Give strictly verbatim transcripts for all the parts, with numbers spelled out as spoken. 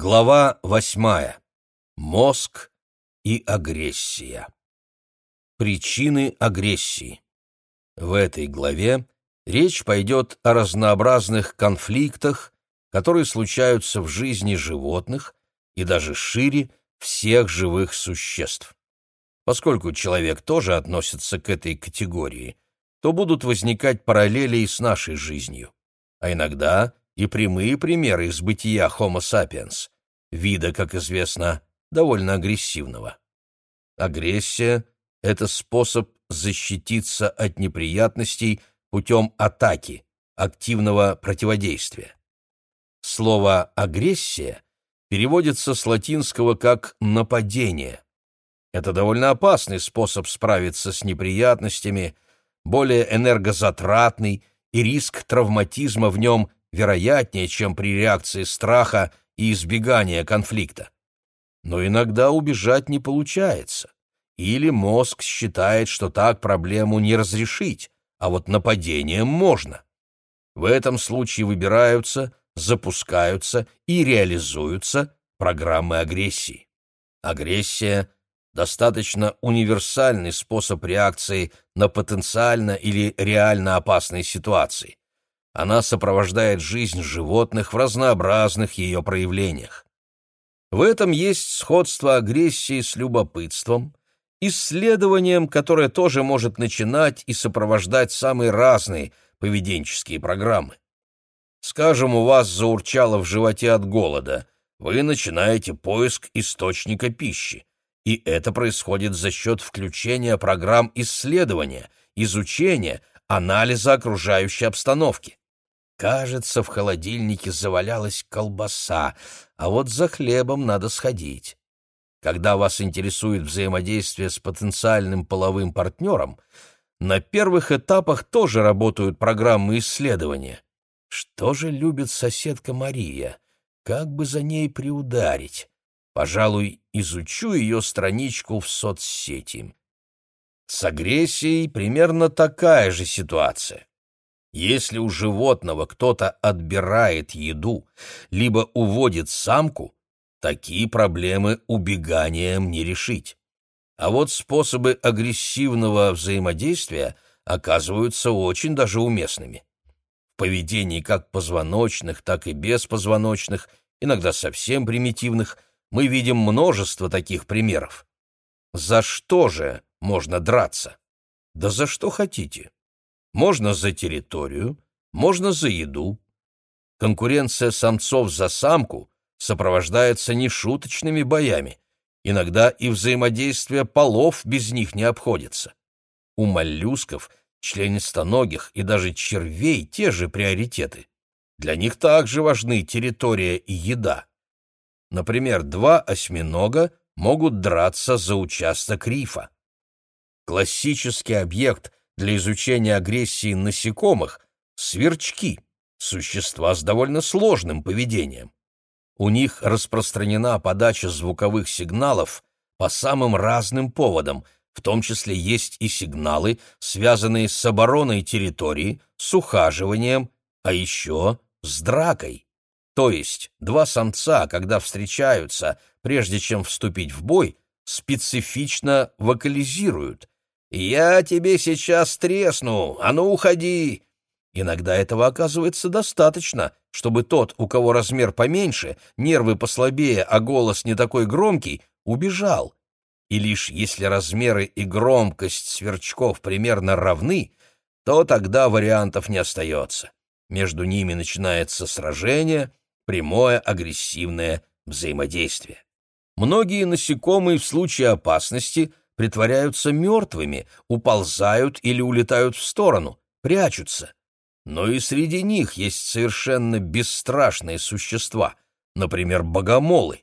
Глава восьмая. Мозг и агрессия. Причины агрессии. В этой главе речь пойдет о разнообразных конфликтах, которые случаются в жизни животных и даже шире всех живых существ. Поскольку человек тоже относится к этой категории, то будут возникать параллели и с нашей жизнью, а иногда и прямые примеры из бытия Homo sapiens, вида, как известно, довольно агрессивного. Агрессия — это способ защититься от неприятностей путем атаки, активного противодействия. Слово «агрессия» переводится с латинского как «нападение». Это довольно опасный способ справиться с неприятностями, более энергозатратный, и риск травматизма в нем вероятнее, чем при реакции страха и избегания конфликта. Но иногда убежать не получается, или мозг считает, что так проблему не разрешить, а вот нападением можно. В этом случае выбираются, запускаются и реализуются программы агрессии. Агрессия — достаточно универсальный способ реакции на потенциально или реально опасные ситуации. Она сопровождает жизнь животных в разнообразных ее проявлениях. В этом есть сходство агрессии с любопытством, исследованием, которое тоже может начинать и сопровождать самые разные поведенческие программы. Скажем, у вас заурчало в животе от голода, вы начинаете поиск источника пищи, и это происходит за счет включения программ исследования, изучения, анализа окружающей обстановки. Кажется, в холодильнике завалялась колбаса, а вот за хлебом надо сходить. Когда вас интересует взаимодействие с потенциальным половым партнером, на первых этапах тоже работают программы исследования. Что же любит соседка Мария? Как бы за ней приударить? Пожалуй, изучу ее страничку в соцсети. С агрессией примерно такая же ситуация. Если у животного кто-то отбирает еду, либо уводит самку, такие проблемы убеганием не решить. А вот способы агрессивного взаимодействия оказываются очень даже уместными. В поведении как позвоночных, так и беспозвоночных, иногда совсем примитивных, мы видим множество таких примеров. За что же можно драться? Да за что хотите. Можно за территорию, можно за еду. Конкуренция самцов за самку сопровождается нешуточными боями. Иногда и взаимодействие полов без них не обходится. У моллюсков, членистоногих и даже червей те же приоритеты. Для них также важны территория и еда. Например, два осьминога могут драться за участок рифа. Классический объект для изучения агрессии насекомых — сверчки, существа с довольно сложным поведением. У них распространена подача звуковых сигналов по самым разным поводам, в том числе есть и сигналы, связанные с обороной территории, с ухаживанием, а еще с дракой. То есть два самца, когда встречаются, прежде чем вступить в бой, специфично вокализируют: «Я тебе сейчас тресну, а ну уходи!» Иногда этого оказывается достаточно, чтобы тот, у кого размер поменьше, нервы послабее, а голос не такой громкий, убежал. И лишь если размеры и громкость сверчков примерно равны, то тогда вариантов не остается. Между ними начинается сражение, прямое агрессивное взаимодействие. Многие насекомые в случае опасности притворяются мертвыми, уползают или улетают в сторону, прячутся. Но и среди них есть совершенно бесстрашные существа, например, богомолы.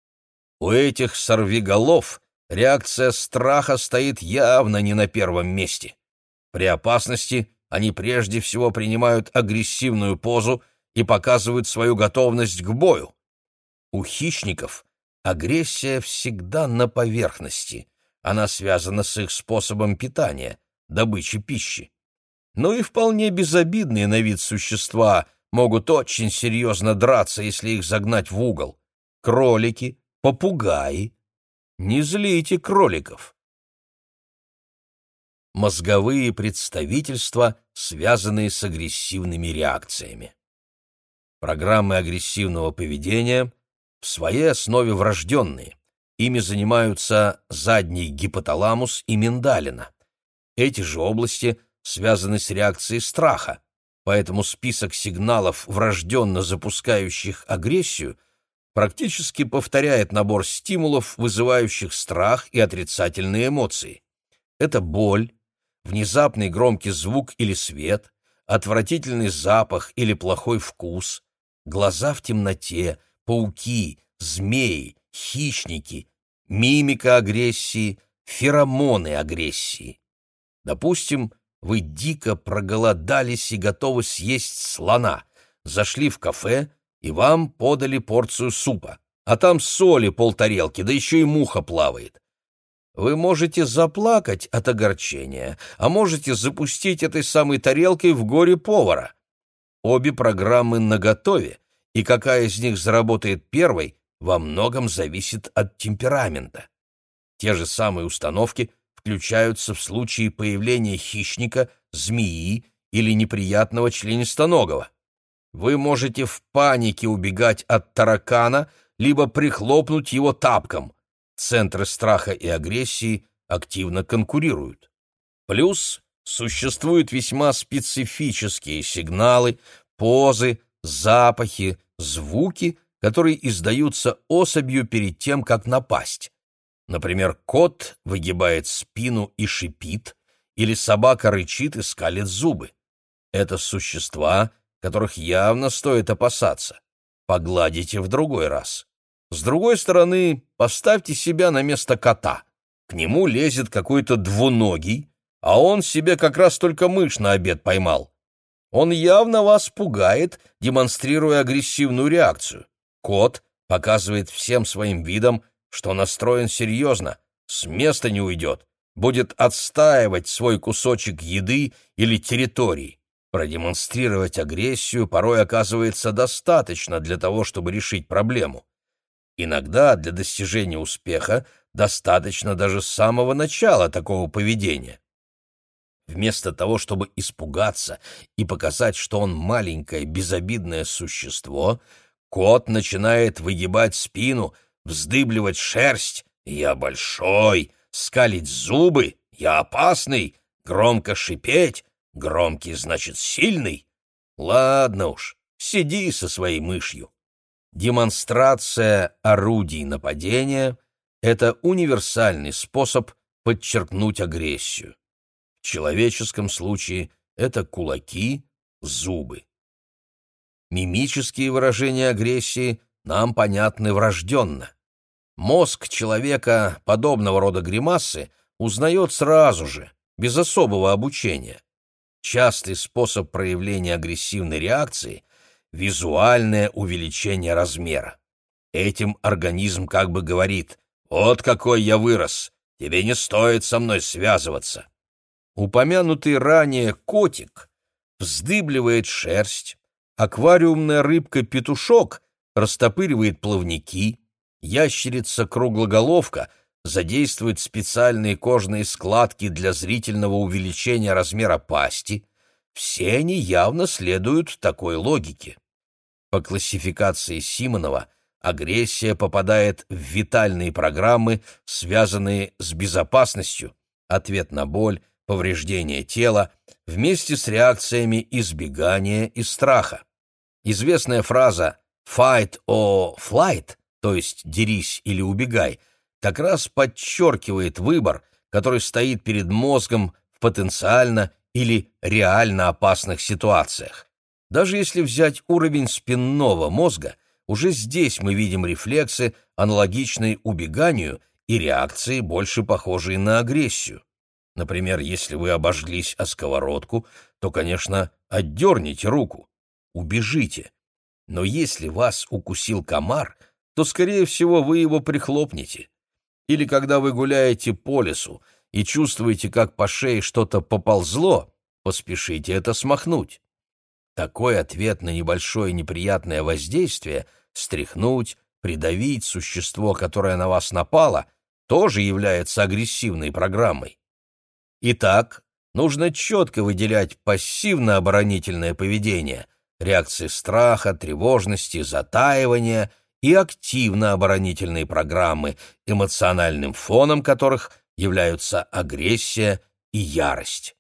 У этих сорвиголов реакция страха стоит явно не на первом месте. При опасности они прежде всего принимают агрессивную позу и показывают свою готовность к бою. У хищников агрессия всегда на поверхности. Она связана с их способом питания, добычи пищи. Но и вполне безобидные на вид существа могут очень серьезно драться, если их загнать в угол. кролики, попугаи. Не злите кроликов. Мозговые представительства, связанные с агрессивными реакциями. Программы агрессивного поведения в своей основе врожденные. Ими занимаются задний гипоталамус и миндалина. Эти же области связаны с реакцией страха, поэтому список сигналов, врожденно запускающих агрессию, практически повторяет набор стимулов, вызывающих страх и отрицательные эмоции. Это боль, внезапный громкий звук или свет, отвратительный запах или плохой вкус, глаза в темноте, пауки, змеи, хищники, мимика агрессии, феромоны агрессии. Допустим, вы дико проголодались и готовы съесть слона, зашли в кафе, и вам подали порцию супа, а там соли полтарелки, да еще и муха плавает. Вы можете заплакать от огорчения, а можете запустить этой самой тарелкой в горе повара. Обе программы наготове, и какая из них заработает первой, во многом зависит от темперамента. Те же самые установки включаются в случае появления хищника, змеи или неприятного членистоногого. Вы можете в панике убегать от таракана, либо прихлопнуть его тапком. Центры страха и агрессии активно конкурируют. Плюс существуют весьма специфические сигналы, позы, запахи, звуки, которые издаются особью перед тем, как напасть. Например, кот выгибает спину и шипит, или собака рычит и скалит зубы. Это существа, которых явно стоит опасаться. Погладите в другой раз. С другой стороны, поставьте себя на место кота. К нему лезет какой-то двуногий, а он себе как раз только мышь на обед поймал. Он явно вас пугает, демонстрируя агрессивную реакцию. Кот показывает всем своим видом, что настроен серьезно, с места не уйдет, будет отстаивать свой кусочек еды или территории. Продемонстрировать агрессию порой оказывается достаточно для того, чтобы решить проблему. Иногда для достижения успеха достаточно даже с самого начала такого поведения. Вместо того, чтобы испугаться и показать, что он маленькое безобидное существо, кот начинает выгибать спину, вздыбливать шерсть «я большой», скалить зубы «я опасный», громко шипеть «громкий значит сильный». Ладно уж, сиди со своей мышью. Демонстрация орудий нападения — это универсальный способ подчеркнуть агрессию. В человеческом случае это кулаки, зубы. Мимические выражения агрессии нам понятны врожденно. Мозг человека подобного рода гримасы узнает сразу же, без особого обучения. Частый способ проявления агрессивной реакции — визуальное увеличение размера. Этим организм как бы говорит: «Вот какой я вырос, тебе не стоит со мной связываться». Упомянутый ранее котик вздыбливает шерсть, аквариумная рыбка-петушок растопыривает плавники, ящерица-круглоголовка задействует специальные кожные складки для зрительного увеличения размера пасти. Все они явно следуют такой логике. По классификации Симонова агрессия попадает в витальные программы, связанные с безопасностью, ответ на боль, повреждение тела, вместе с реакциями избегания и страха. Известная фраза «fight or flight», то есть «дерись или убегай», как раз подчеркивает выбор, который стоит перед мозгом в потенциально или реально опасных ситуациях. Даже если взять уровень спинного мозга, уже здесь мы видим рефлексы, аналогичные убеганию, и реакции, больше похожие на агрессию. Например, если вы обожглись о сковородку, то, конечно, отдерните руку, убежите. Но если вас укусил комар, то, скорее всего, вы его прихлопнете. Или когда вы гуляете по лесу и чувствуете, как по шее что-то поползло, поспешите это смахнуть. Такой ответ на небольшое неприятное воздействие — стряхнуть, придавить существо, которое на вас напало, тоже является агрессивной программой. Итак, нужно четко выделять пассивно-оборонительное поведение, реакции страха, тревожности, затаивания и активно-оборонительные программы, эмоциональным фоном которых являются агрессия и ярость.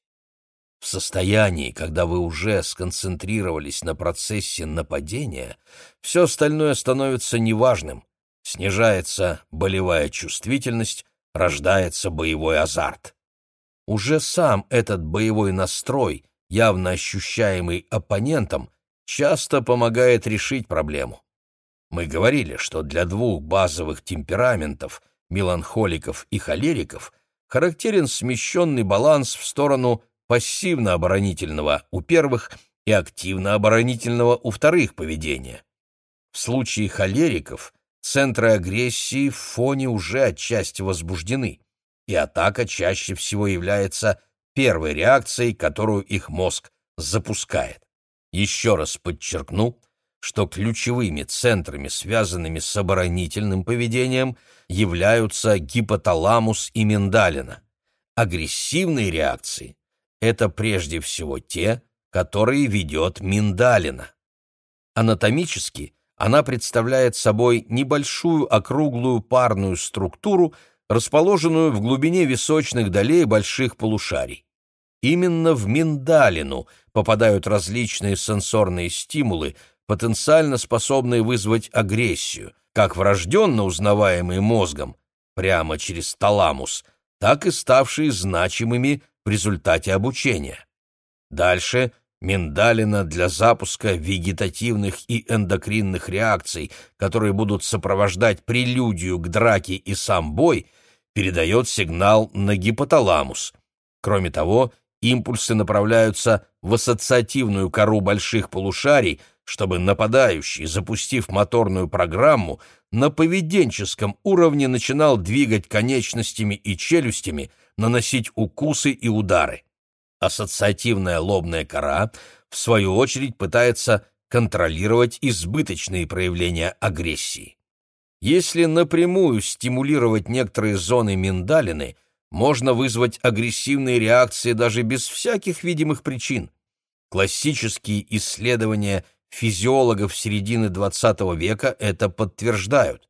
В состоянии, когда вы уже сконцентрировались на процессе нападения, все остальное становится неважным, снижается болевая чувствительность, рождается боевой азарт. Уже сам этот боевой настрой, явно ощущаемый оппонентом, часто помогает решить проблему. Мы говорили, что для двух базовых темпераментов, меланхоликов и холериков, характерен смещенный баланс в сторону пассивно-оборонительного у первых и активно-оборонительного у вторых поведения. В случае холериков центры агрессии в фоне уже отчасти возбуждены, и атака чаще всего является первой реакцией, которую их мозг запускает. Еще раз подчеркну, что ключевыми центрами, связанными с оборонительным поведением, являются гипоталамус и миндалина. Агрессивные реакции — это прежде всего те, которые ведет миндалина. Анатомически она представляет собой небольшую округлую парную структуру, расположенную в глубине височных долей больших полушарий. Именно в миндалину попадают различные сенсорные стимулы, потенциально способные вызвать агрессию, как врожденно узнаваемые мозгом, прямо через таламус, так и ставшие значимыми в результате обучения. Дальше миндалина для запуска вегетативных и эндокринных реакций, которые будут сопровождать прелюдию к драке и сам бой, передает сигнал на гипоталамус. Кроме того, импульсы направляются в ассоциативную кору больших полушарий, чтобы нападающий, запустив моторную программу, на поведенческом уровне начинал двигать конечностями и челюстями, наносить укусы и удары. Ассоциативная лобная кора, в свою очередь, пытается контролировать избыточные проявления агрессии. Если напрямую стимулировать некоторые зоны миндалины, можно вызвать агрессивные реакции даже без всяких видимых причин. Классические исследования физиологов середины двадцатого века это подтверждают.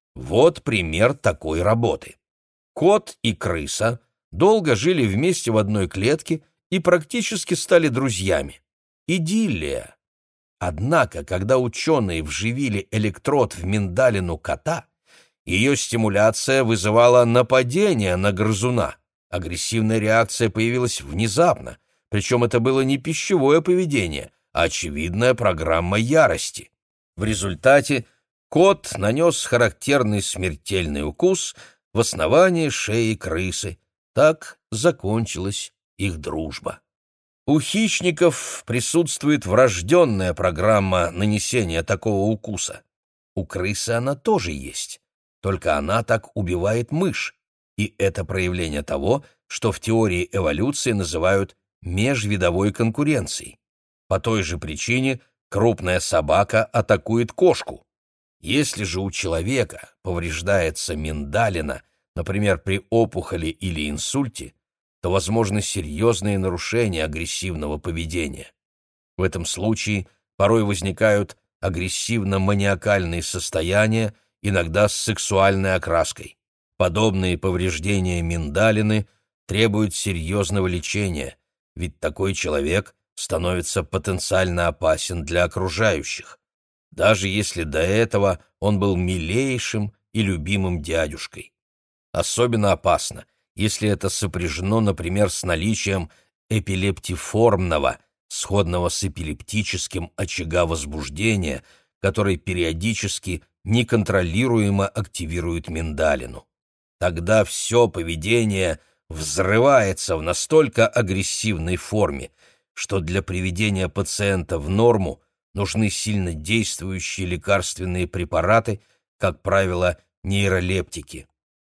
Вот пример такой работы. Кот и крыса долго жили вместе в одной клетке и практически стали друзьями. Идиллия. Однако, когда ученые вживили электрод в миндалину кота, ее стимуляция вызывала нападение на грызуна. Агрессивная реакция появилась внезапно, причем это было не пищевое поведение, а очевидная программа ярости. В результате кот нанес характерный смертельный укус в основание шеи крысы. Так закончилась их дружба. У хищников присутствует врожденная программа нанесения такого укуса. У крысы она тоже есть, только она так убивает мышь, и это проявление того, что в теории эволюции называют межвидовой конкуренцией. По той же причине крупная собака атакует кошку. Если же у человека повреждается миндалина, например, при опухоли или инсульте, то возможны серьезные нарушения агрессивного поведения. В этом случае порой возникают агрессивно-маниакальные состояния, иногда с сексуальной окраской. Подобные повреждения миндалины требуют серьезного лечения, ведь такой человек становится потенциально опасен для окружающих, даже если до этого он был милейшим и любимым дядюшкой. Особенно опасно, если это сопряжено, например, с наличием эпилептиформного, сходного с эпилептическим очага возбуждения, который периодически неконтролируемо активирует миндалину. Тогда все поведение взрывается в настолько агрессивной форме, что для приведения пациента в норму нужны сильно действующие лекарственные препараты, как правило, нейролептики.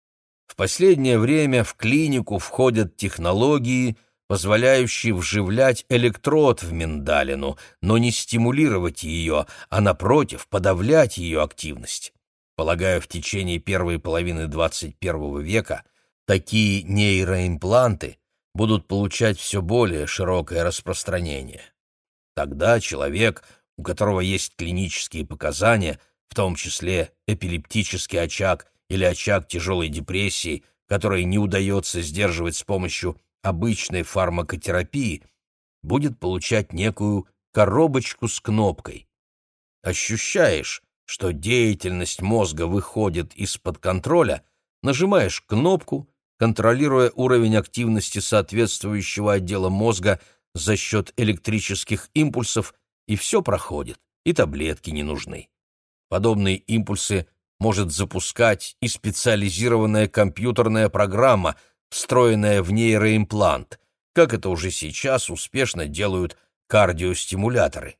В последнее время в клинику входят технологии, позволяющие вживлять электрод в миндалину, но не стимулировать ее, а, напротив, подавлять ее активность. Полагаю, в течение первой половины двадцать первого века такие нейроимпланты будут получать все более широкое распространение. Тогда человек, у которого есть клинические показания, в том числе эпилептический очаг или очаг тяжелой депрессии, который не удается сдерживать с помощью обычной фармакотерапии, будет получать некую коробочку с кнопкой. Ощущаешь, что деятельность мозга выходит из-под контроля, нажимаешь кнопку, контролируя уровень активности соответствующего отдела мозга за счет электрических импульсов, и все проходит, и таблетки не нужны. Подобные импульсы может запускать и специализированная компьютерная программа, встроенная в нейроимплант, как это уже сейчас успешно делают кардиостимуляторы.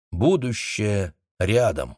Будущее рядом.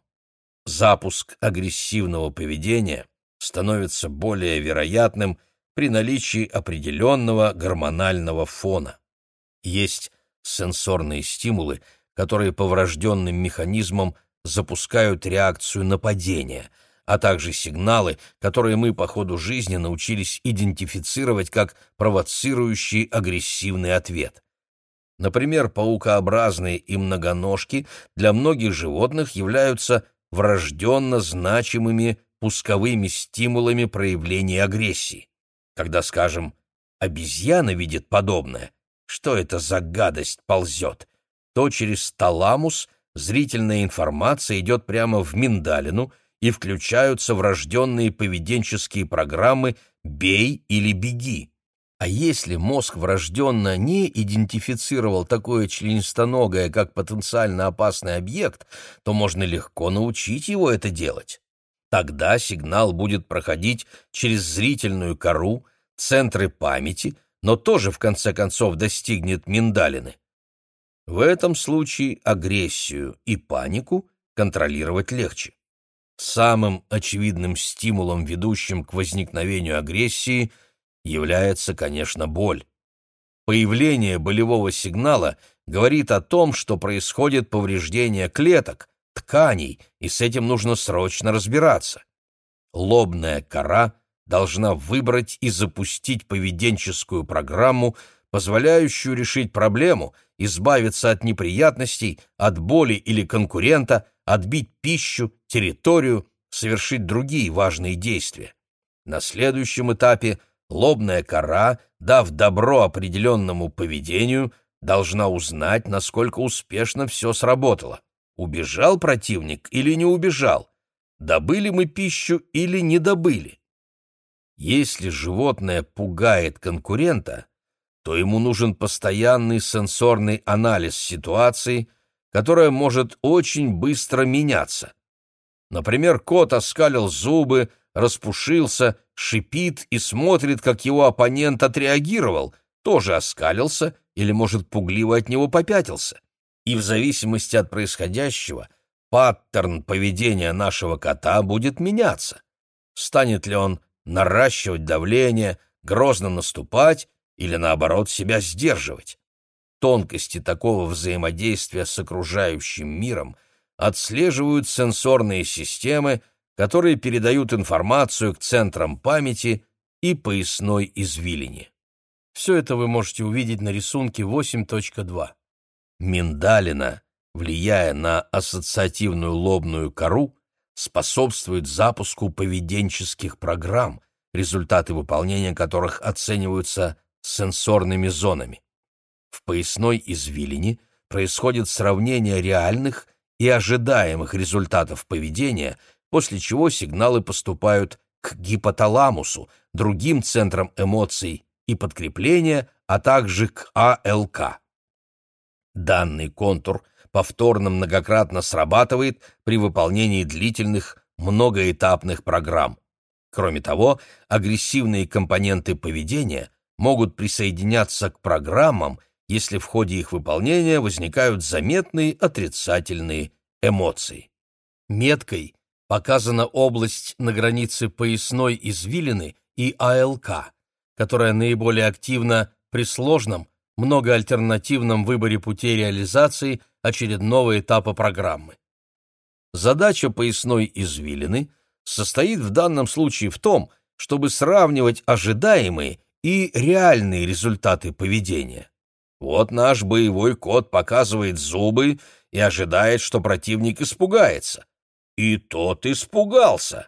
Запуск агрессивного поведения становится более вероятным при наличии определенного гормонального фона. Есть сенсорные стимулы, которые по врожденным механизмам запускают реакцию нападения, а также сигналы, которые мы по ходу жизни научились идентифицировать как провоцирующий агрессивный ответ. Например, паукообразные и многоножки для многих животных являются врожденно значимыми пусковыми стимулами проявления агрессии. Когда, скажем, обезьяна видит подобное, что это за гадость ползет, то через таламус зрительная информация идет прямо в миндалину, и включаются врожденные поведенческие программы «бей» или «беги». А если мозг врожденно не идентифицировал такое членистоногое, как потенциально опасный объект, то можно легко научить его это делать. Тогда сигнал будет проходить через зрительную кору, центры памяти, но тоже в конце концов достигнет миндалины. В этом случае агрессию и панику контролировать легче. Самым очевидным стимулом, ведущим к возникновению агрессии, является, конечно, боль. Появление болевого сигнала говорит о том, что происходит повреждение клеток, тканей, и с этим нужно срочно разбираться. Лобная кора должна выбрать и запустить поведенческую программу, позволяющую решить проблему, избавиться от неприятностей, от боли или конкурента, отбить пищу, территорию, совершить другие важные действия. На следующем этапе лобная кора, дав добро определенному поведению, должна узнать, насколько успешно все сработало. Убежал противник или не убежал? Добыли мы пищу или не добыли? Если животное пугает конкурента, то ему нужен постоянный сенсорный анализ ситуации, которая может очень быстро меняться. Например, кот оскалил зубы, распушился, шипит и смотрит, как его оппонент отреагировал, тоже оскалился или, может, пугливо от него попятился. И в зависимости от происходящего паттерн поведения нашего кота будет меняться. Станет ли он наращивать давление, грозно наступать или, наоборот, себя сдерживать? Тонкости такого взаимодействия с окружающим миром отслеживают сенсорные системы, которые передают информацию к центрам памяти и поясной извилине. Все это вы можете увидеть на рисунке восемь точка два. Миндалина, влияя на ассоциативную лобную кору, способствует запуску поведенческих программ, результаты выполнения которых оцениваются сенсорными зонами. В поясной извилине происходит сравнение реальных и ожидаемых результатов поведения, после чего сигналы поступают к гипоталамусу, другим центрам эмоций и подкрепления, а также к а эл ка. Данный контур повторно многократно срабатывает при выполнении длительных многоэтапных программ. Кроме того, агрессивные компоненты поведения могут присоединяться к программам, если в ходе их выполнения возникают заметные отрицательные эмоции. Меткой показана область на границе поясной извилины и а эл ка, которая наиболее активна при сложном, многоальтернативном выборе путей реализации очередного этапа программы. Задача поясной извилины состоит в данном случае в том, чтобы сравнивать ожидаемые и реальные результаты поведения. Вот наш боевой кот показывает зубы и ожидает, что противник испугается. И тот испугался.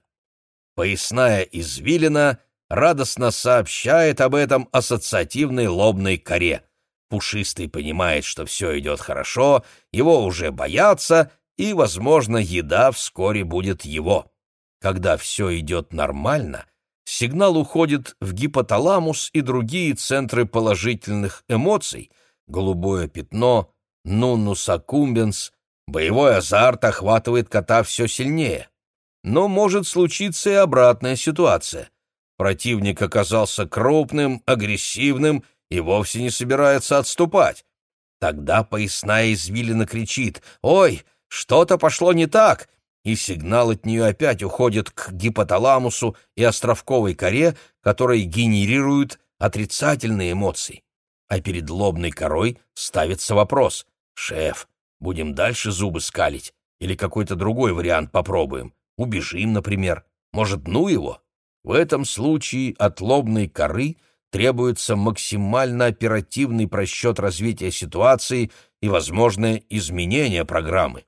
Поясная извилина радостно сообщает об этом ассоциативной лобной коре. Пушистый понимает, что все идет хорошо, его уже боятся, и, возможно, еда вскоре будет его. Когда все идет нормально, сигнал уходит в гипоталамус и другие центры положительных эмоций, голубое пятно, нуннус аккумбенс, боевой азарт охватывает кота все сильнее. Но может случиться и обратная ситуация. Противник оказался крупным, агрессивным и вовсе не собирается отступать. Тогда поясная извилина кричит: «Ой, что-то пошло не так!» И сигнал от нее опять уходит к гипоталамусу и островковой коре, которые генерируют отрицательные эмоции. А перед лобной корой ставится вопрос: «Шеф, будем дальше зубы скалить или какой-то другой вариант попробуем? Убежим, например. Может, ну его?» В этом случае от лобной коры требуется максимально оперативный просчет развития ситуации и возможное изменение программы.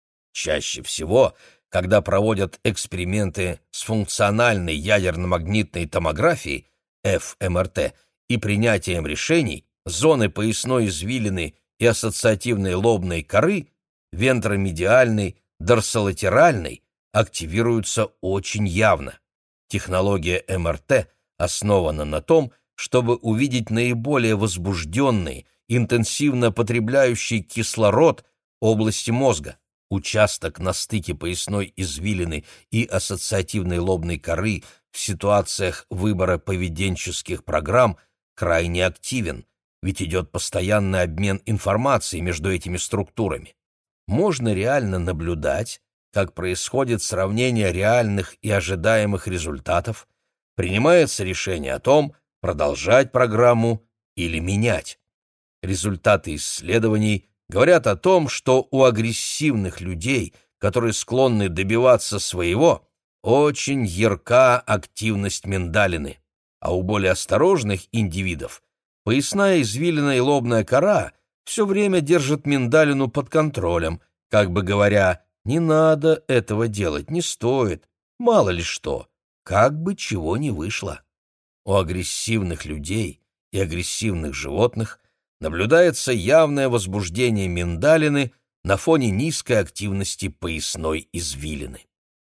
Чаще всего, когда проводят эксперименты с функциональной ядерно-магнитной томографией эф эм эр тэ и принятием решений, зоны поясной извилины и ассоциативной лобной коры, вентромедиальной, дорсолатеральной, активируются очень явно. Технология эм эр тэ основана на том, чтобы увидеть наиболее возбужденные, интенсивно потребляющие кислород области мозга. Участок на стыке поясной извилины и ассоциативной лобной коры в ситуациях выбора поведенческих программ крайне активен, ведь идет постоянный обмен информацией между этими структурами. Можно реально наблюдать, как происходит сравнение реальных и ожидаемых результатов, принимается решение о том, продолжать программу или менять. Результаты исследований говорят о том, что у агрессивных людей, которые склонны добиваться своего, очень ярка активность миндалины, а у более осторожных индивидов поясная извилина и лобная кора все время держат миндалину под контролем, как бы говоря: «Не надо этого делать, не стоит, мало ли что, как бы чего ни вышло». У агрессивных людей и агрессивных животных наблюдается явное возбуждение миндалины на фоне низкой активности поясной извилины.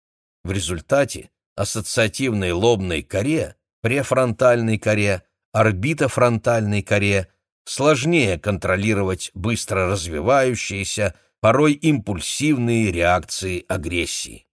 В результате ассоциативной лобной коре, префронтальной коре, орбитофронтальной коре сложнее контролировать быстро развивающиеся, порой импульсивные реакции агрессии.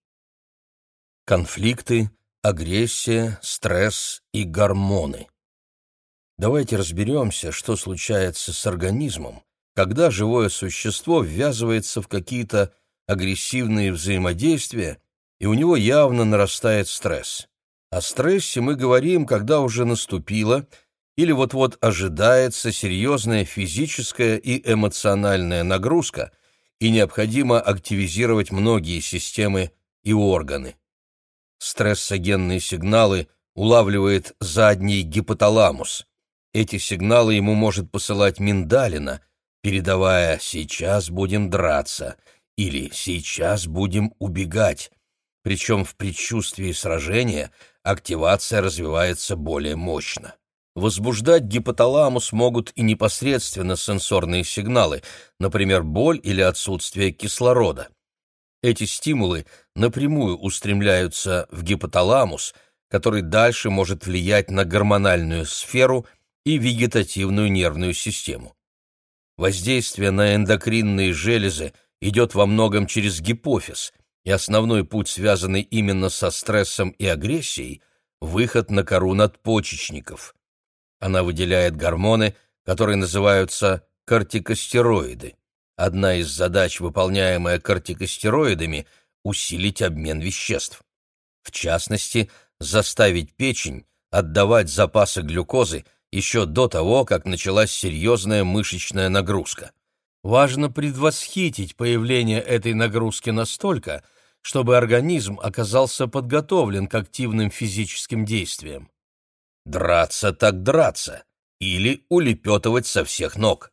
Конфликты, агрессия, стресс и гормоны. Давайте разберемся, что случается с организмом, когда живое существо ввязывается в какие-то агрессивные взаимодействия, и у него явно нарастает стресс. О стрессе мы говорим, когда уже наступила или вот-вот ожидается серьезная физическая и эмоциональная нагрузка, и необходимо активизировать многие системы и органы. Стрессогенные сигналы улавливает задний гипоталамус. Эти сигналы ему может посылать миндалина, передавая «сейчас будем драться» или «сейчас будем убегать». Причем в предчувствии сражения активация развивается более мощно. Возбуждать гипоталамус могут и непосредственно сенсорные сигналы, например, боль или отсутствие кислорода. Эти стимулы напрямую устремляются в гипоталамус, который дальше может влиять на гормональную сферу и вегетативную нервную систему. Воздействие на эндокринные железы идет во многом через гипофиз, и основной путь, связанный именно со стрессом и агрессией, выход на кору надпочечников. Она выделяет гормоны, которые называются кортикостероиды. Одна из задач, выполняемая кортикостероидами, усилить обмен веществ. В частности, заставить печень отдавать запасы глюкозы еще до того, как началась серьезная мышечная нагрузка. Важно предвосхитить появление этой нагрузки настолько, чтобы организм оказался подготовлен к активным физическим действиям. Драться так драться, или улепетывать со всех ног.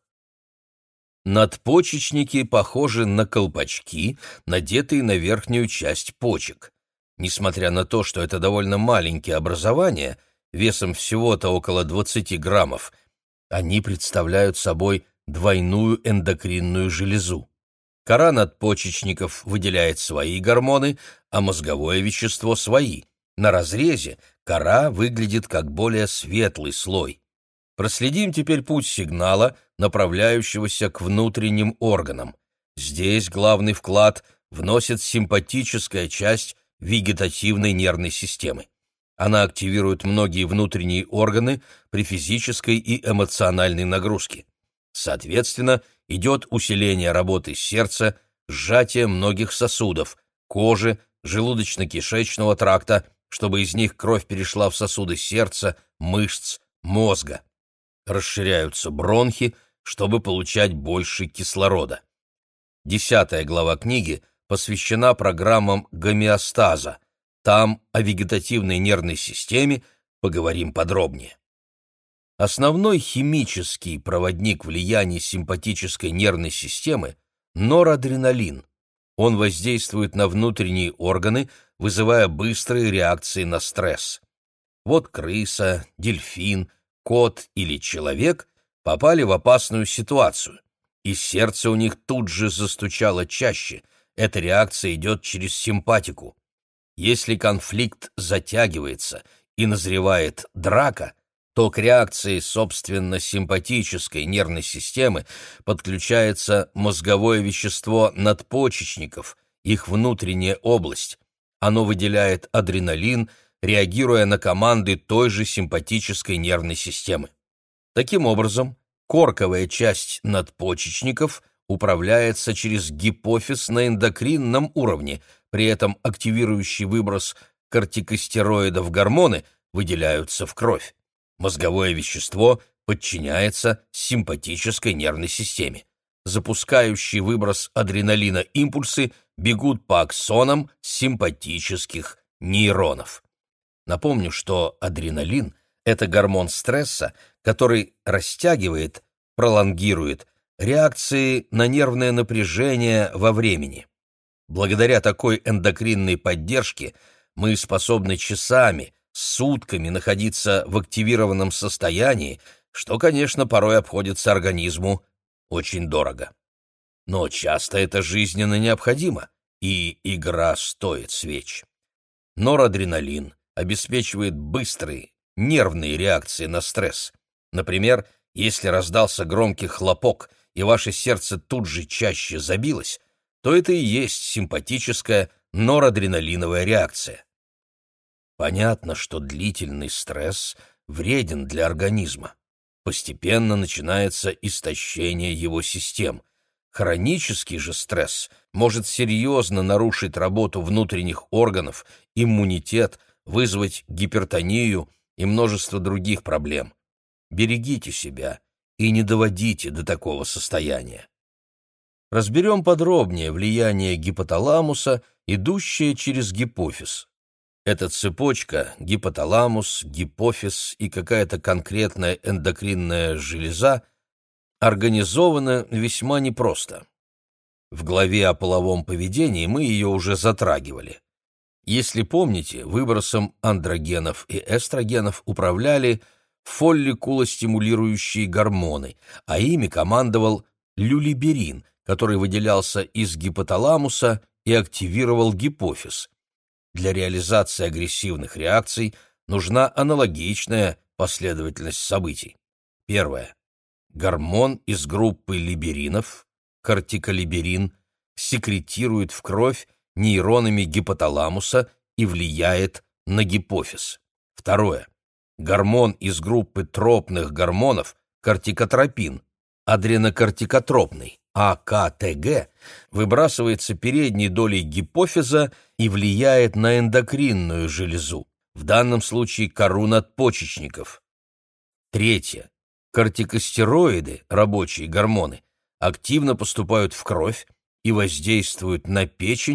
Надпочечники похожи на колпачки, надетые на верхнюю часть почек. Несмотря на то, что это довольно маленькие образования, весом всего-то около двадцати граммов, они представляют собой двойную эндокринную железу. Кора надпочечников выделяет свои гормоны, а мозговое вещество — свои. На разрезе кора выглядит как более светлый слой. Проследим теперь путь сигнала, направляющегося к внутренним органам. Здесь главный вклад вносит симпатическая часть вегетативной нервной системы. Она активирует многие внутренние органы при физической и эмоциональной нагрузке. Соответственно, идет усиление работы сердца, сжатие многих сосудов, кожи, желудочно-кишечного тракта, чтобы из них кровь перешла в сосуды сердца, мышц, мозга. Расширяются бронхи, чтобы получать больше кислорода. Десятая глава книги посвящена программам гомеостаза. Там о вегетативной нервной системе поговорим подробнее. Основной химический проводник влияния симпатической нервной системы – норадреналин. Он воздействует на внутренние органы, вызывая быстрые реакции на стресс. Вот крыса, дельфин, кот или человек попали в опасную ситуацию, и сердце у них тут же застучало чаще. Эта реакция идет через симпатику. Если конфликт затягивается и назревает драка, то к реакции, собственно, симпатической нервной системы подключается мозговое вещество надпочечников, их внутренняя область. Оно выделяет адреналин, реагируя на команды той же симпатической нервной системы. Таким образом, корковая часть надпочечников управляется через гипофиз на эндокринном уровне, при этом активирующий выброс кортикостероидов гормоны выделяются в кровь. Мозговое вещество подчиняется симпатической нервной системе. Запускающие выброс адреналина импульсы бегут по аксонам симпатических нейронов. Напомню, что адреналин – это гормон стресса, который растягивает, пролонгирует реакции на нервное напряжение во времени. Благодаря такой эндокринной поддержке мы способны часами, сутками находиться в активированном состоянии, что, конечно, порой обходится организму очень дорого. Но часто это жизненно необходимо, и игра стоит свеч. Норадреналин обеспечивает быстрые, нервные реакции на стресс. Например, если раздался громкий хлопок, и ваше сердце тут же чаще забилось, то это и есть симпатическая норадреналиновая реакция. Понятно, что длительный стресс вреден для организма. Постепенно начинается истощение его систем. Хронический же стресс может серьезно нарушить работу внутренних органов, иммунитет, вызвать гипертонию и множество других проблем. Берегите себя и не доводите до такого состояния. Разберем подробнее влияние гипоталамуса, идущее через гипофиз. Эта цепочка — гипоталамус, гипофиз и какая-то конкретная эндокринная железа — организована весьма непросто. В главе о половом поведении мы ее уже затрагивали. Если помните, выбросом андрогенов и эстрогенов управляли фолликулостимулирующие гормоны, а ими командовал люлиберин, который выделялся из гипоталамуса и активировал гипофиз. Для реализации агрессивных реакций нужна аналогичная последовательность событий. Первое. Гормон из группы либеринов, кортиколиберин, секретирует в кровь нейронами гипоталамуса и влияет на гипофиз. Второе. Гормон из группы тропных гормонов, кортикотропин, адренокортикотропный, а ка тэ гэ, выбрасывается передней долей гипофиза и влияет на эндокринную железу, в данном случае кору надпочечников. Третье. Кортикостероиды, рабочие гормоны, активно поступают в кровь и воздействуют на печень,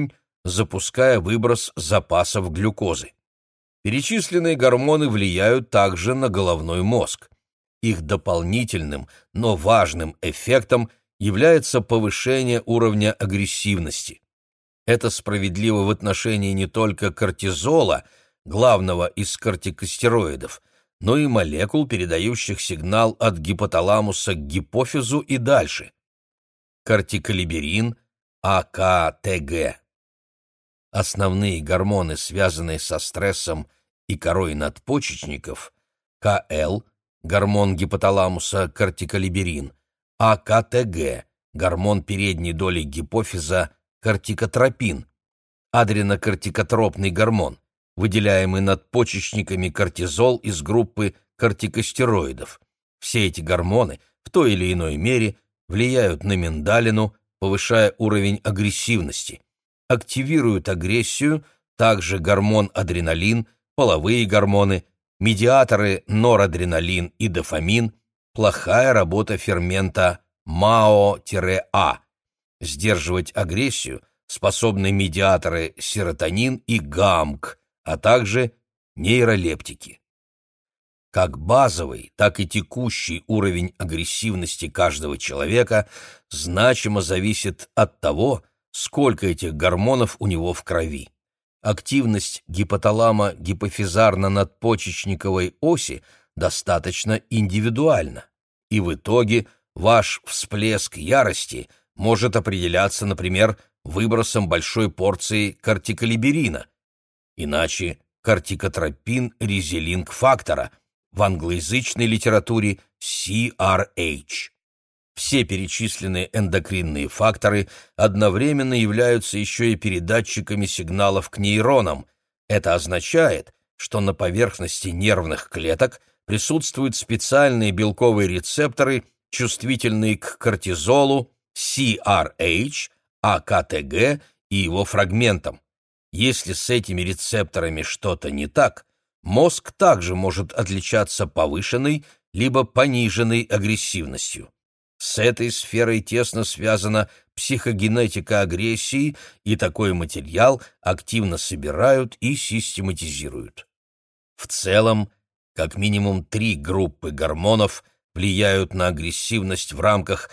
запуская выброс запасов глюкозы. Перечисленные гормоны влияют также на головной мозг. Их дополнительным, но важным эффектом является повышение уровня агрессивности. Это справедливо в отношении не только кортизола, главного из кортикостероидов, но и молекул, передающих сигнал от гипоталамуса к гипофизу и дальше. Кортиколиберин, а ка тэ гэ. Основные гормоны, связанные со стрессом и корой надпочечников, ка эл, гормон гипоталамуса кортиколиберин, а ка тэ гэ, гормон передней доли гипофиза кортикотропин, адренокортикотропный гормон, выделяемый надпочечниками кортизол из группы кортикостероидов. Все эти гормоны в той или иной мере влияют на миндалину, повышая уровень агрессивности. Активируют агрессию также гормон адреналин, половые гормоны, медиаторы норадреналин и дофамин, плохая работа фермента мао-а. Сдерживать агрессию способны медиаторы серотонин и гамк, а также нейролептики. Как базовый, так и текущий уровень агрессивности каждого человека значимо зависит от того, сколько этих гормонов у него в крови. Активность гипоталамо-гипофизарно-надпочечниковой оси достаточно индивидуальна, и в итоге ваш всплеск ярости может определяться, например, выбросом большой порции кортиколиберина, иначе кортикотропин-резилинг-фактора, в англоязычной литературе си ар эйч. Все перечисленные эндокринные факторы одновременно являются еще и передатчиками сигналов к нейронам. Это означает, что на поверхности нервных клеток присутствуют специальные белковые рецепторы, чувствительные к кортизолу, си ар эйч, а ка тэ гэ и его фрагментам. Если с этими рецепторами что-то не так, мозг также может отличаться повышенной либо пониженной агрессивностью. С этой сферой тесно связана психогенетика агрессии, и такой материал активно собирают и систематизируют. В целом, как минимум три группы гормонов влияют на агрессивность в рамках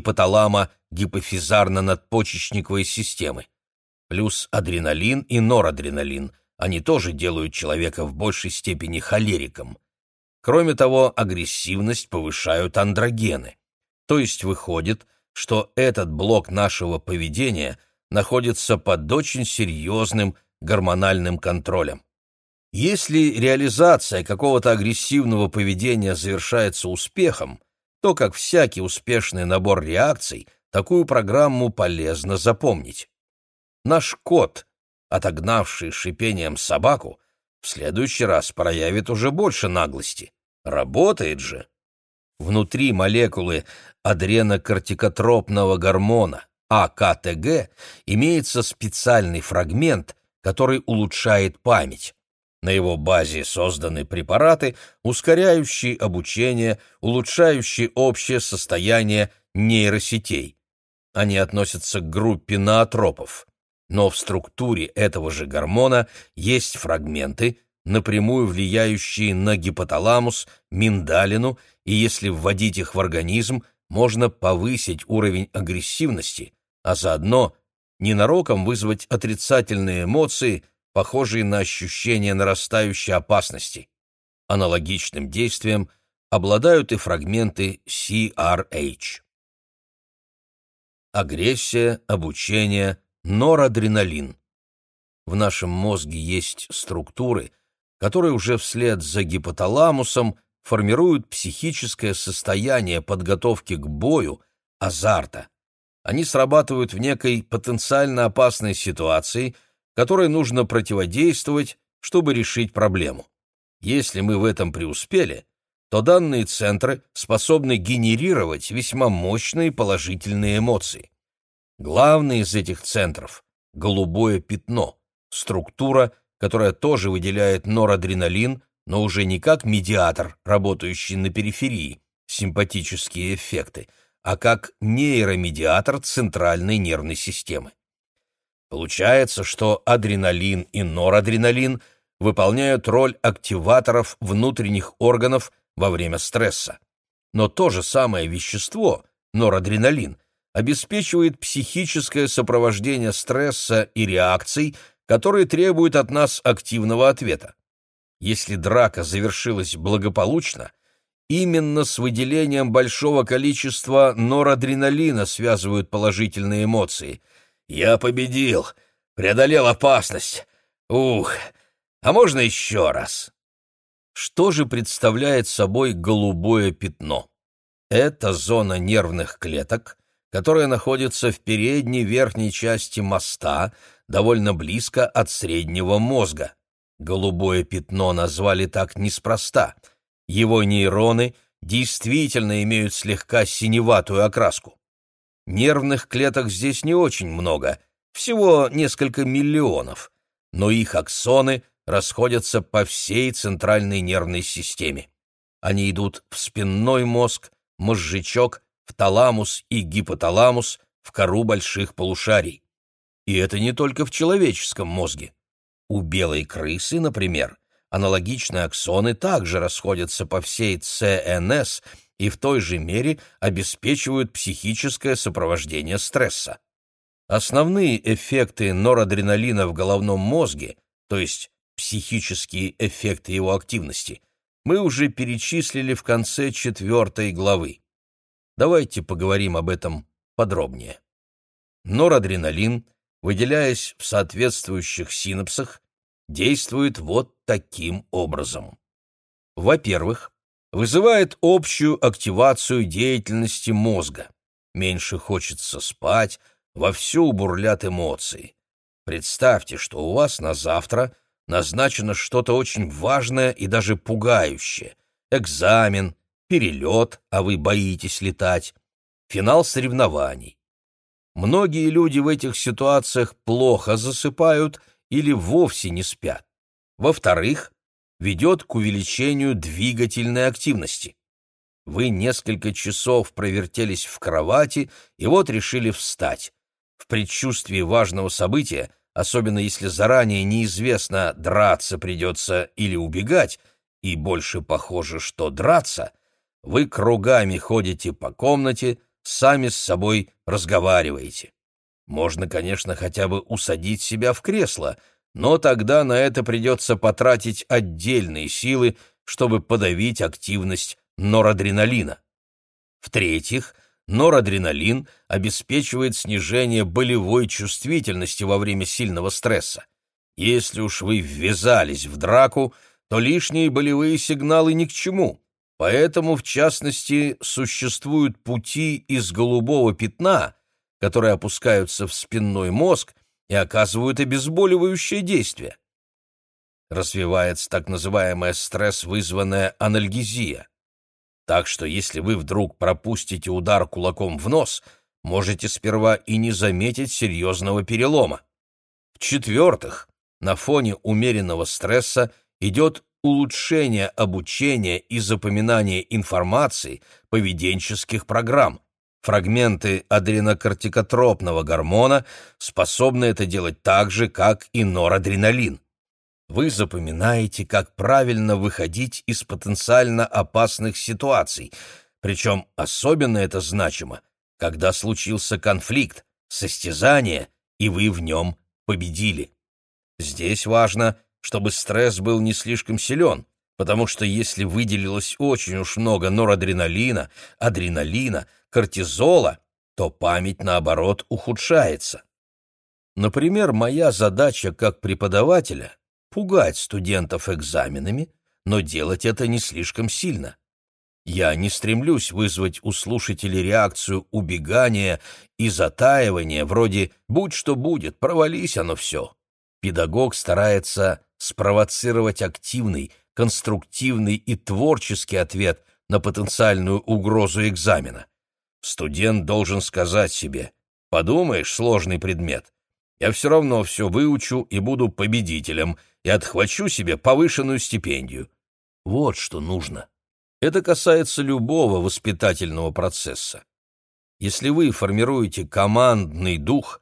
гипоталамо-гипофизарно-надпочечниковой системы. Плюс адреналин и норадреналин, они тоже делают человека в большей степени холериком. Кроме того, агрессивность повышают андрогены. То есть выходит, что этот блок нашего поведения находится под очень серьезным гормональным контролем. Если реализация какого-то агрессивного поведения завершается успехом, то, как всякий успешный набор реакций, такую программу полезно запомнить. Наш кот, отогнавший шипением собаку, в следующий раз проявит уже больше наглости. Работает же. Внутри молекулы адренокортикотропного гормона а ка тэ гэ имеется специальный фрагмент, который улучшает память. На его базе созданы препараты, ускоряющие обучение, улучшающие общее состояние нейросетей. Они относятся к группе ноотропов. Но в структуре этого же гормона есть фрагменты, напрямую влияющие на гипоталамус, миндалину, и если вводить их в организм, можно повысить уровень агрессивности, а заодно ненароком вызвать отрицательные эмоции, похожие на ощущение нарастающей опасности. Аналогичным действием обладают и фрагменты си ар эйч. Агрессия, обучение, норадреналин. В нашем мозге есть структуры, которые уже вслед за гипоталамусом формируют психическое состояние подготовки к бою, азарта. Они срабатывают в некой потенциально опасной ситуации, которой нужно противодействовать, чтобы решить проблему. Если мы в этом преуспели, то данные центры способны генерировать весьма мощные положительные эмоции. Главный из этих центров — голубое пятно, структура, которая тоже выделяет норадреналин, но уже не как медиатор, работающий на периферии, симпатические эффекты, а как нейромедиатор центральной нервной системы. Получается, что адреналин и норадреналин выполняют роль активаторов внутренних органов во время стресса. Но то же самое вещество, норадреналин, обеспечивает психическое сопровождение стресса и реакций, которые требуют от нас активного ответа. Если драка завершилась благополучно, именно с выделением большого количества норадреналина связывают положительные эмоции. «Я победил! Преодолел опасность! Ух! А можно еще раз?» Что же представляет собой голубое пятно? Это зона нервных клеток, которая находится в передней верхней части моста, довольно близко от среднего мозга. Голубое пятно назвали так неспроста. Его нейроны действительно имеют слегка синеватую окраску. Нервных клеток здесь не очень много, всего несколько миллионов, но их аксоны расходятся по всей центральной нервной системе. Они идут в спинной мозг, мозжечок, в таламус и гипоталамус, в кору больших полушарий. И это не только в человеческом мозге. У белой крысы, например, аналогичные аксоны также расходятся по всей ЦНС и в той же мере обеспечивают психическое сопровождение стресса. Основные эффекты норадреналина в головном мозге, то есть психические эффекты его активности, мы уже перечислили в конце четвертой главы. Давайте поговорим об этом подробнее. Норадреналин, выделяясь в соответствующих синапсах, действует вот таким образом. Во-первых, вызывает общую активацию деятельности мозга. Меньше хочется спать, вовсю бурлят эмоции. Представьте, что у вас на завтра назначено что-то очень важное и даже пугающее. Экзамен, перелет, а вы боитесь летать, финал соревнований. Многие люди в этих ситуациях плохо засыпают или вовсе не спят. Во-вторых, ведет к увеличению двигательной активности. Вы несколько часов провертелись в кровати и вот решили встать. В предчувствии важного события, особенно если заранее неизвестно, драться придется или убегать, и больше похоже, что драться, вы кругами ходите по комнате, сами с собой разговариваете. Можно, конечно, хотя бы усадить себя в кресло, но тогда на это придется потратить отдельные силы, чтобы подавить активность норадреналина. В-третьих, норадреналин обеспечивает снижение болевой чувствительности во время сильного стресса. Если уж вы ввязались в драку, то лишние болевые сигналы ни к чему. Поэтому, в частности, существуют пути из голубого пятна, которые опускаются в спинной мозг и оказывают обезболивающее действие. Развивается так называемая стресс-вызванная анальгезия. Так что если вы вдруг пропустите удар кулаком в нос, можете сперва и не заметить серьезного перелома. В-четвертых, на фоне умеренного стресса идет улучшение обучения и запоминания информации поведенческих программ. Фрагменты адренокортикотропного гормона способны это делать так же, как и норадреналин. Вы запоминаете, как правильно выходить из потенциально опасных ситуаций, причем особенно это значимо, когда случился конфликт, состязание, и вы в нем победили. Здесь важно, чтобы стресс был не слишком силен, потому что если выделилось очень уж много норадреналина, адреналина, кортизола, то память, наоборот, ухудшается. Например, моя задача как преподавателя — пугать студентов экзаменами, но делать это не слишком сильно. Я не стремлюсь вызвать у слушателей реакцию убегания и затаивания, вроде «будь что будет, провались оно все». Педагог старается спровоцировать активный, конструктивный и творческий ответ на потенциальную угрозу экзамена. Студент должен сказать себе: «Подумаешь, сложный предмет. Я все равно все выучу и буду победителем, и отхвачу себе повышенную стипендию». Вот что нужно. Это касается любого воспитательного процесса. Если вы формируете командный дух,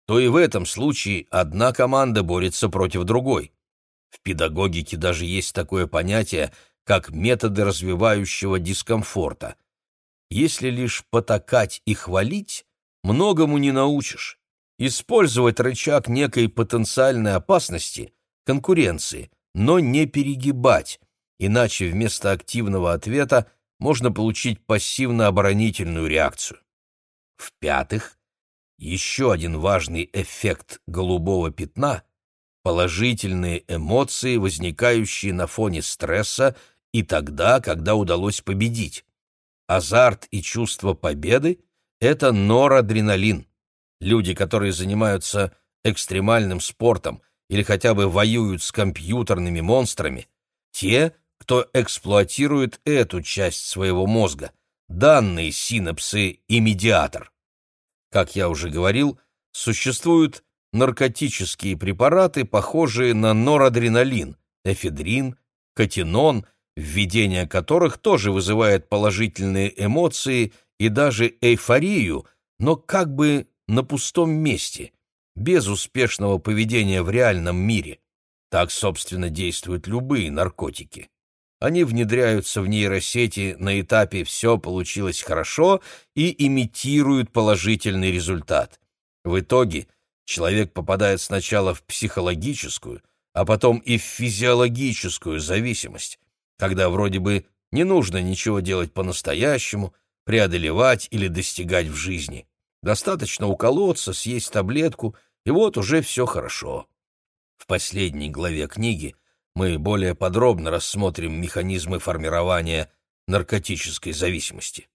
то и в этом случае одна команда борется против другой. В педагогике даже есть такое понятие, как методы развивающего дискомфорта. Если лишь потакать и хвалить, многому не научишь. Использовать рычаг некой потенциальной опасности, конкуренции, но не перегибать, иначе вместо активного ответа можно получить пассивно-оборонительную реакцию. В-пятых, еще один важный эффект голубого пятна — положительные эмоции, возникающие на фоне стресса и тогда, когда удалось победить. Азарт и чувство победы — это норадреналин. Люди, которые занимаются экстремальным спортом или хотя бы воюют с компьютерными монстрами, те, кто эксплуатирует эту часть своего мозга, данные синапсы и медиатор. Как я уже говорил, существуют наркотические препараты, похожие на норадреналин, эфедрин, катинон, введение которых тоже вызывает положительные эмоции и даже эйфорию, но как бы на пустом месте, без успешного поведения в реальном мире. Так, собственно, действуют любые наркотики. Они внедряются в нейросети на этапе «все получилось хорошо» и имитируют положительный результат. В итоге человек попадает сначала в психологическую, а потом и в физиологическую зависимость, когда вроде бы не нужно ничего делать по-настоящему, преодолевать или достигать в жизни. Достаточно уколоться, съесть таблетку, и вот уже все хорошо. В последней главе книги мы более подробно рассмотрим механизмы формирования наркотической зависимости.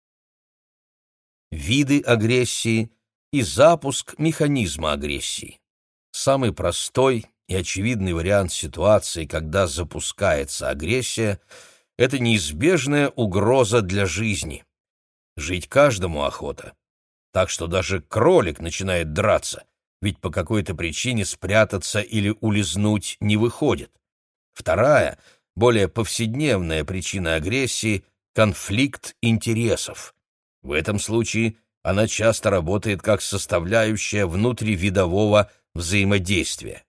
Виды агрессии и запуск механизма агрессии. Самый простой и очевидный вариант ситуации, когда запускается агрессия, это неизбежная угроза для жизни. Жить каждому охота. Так что даже кролик начинает драться, ведь по какой-то причине спрятаться или улизнуть не выходит. Вторая, более повседневная причина агрессии — конфликт интересов. В этом случае она часто работает как составляющая внутривидового взаимодействия.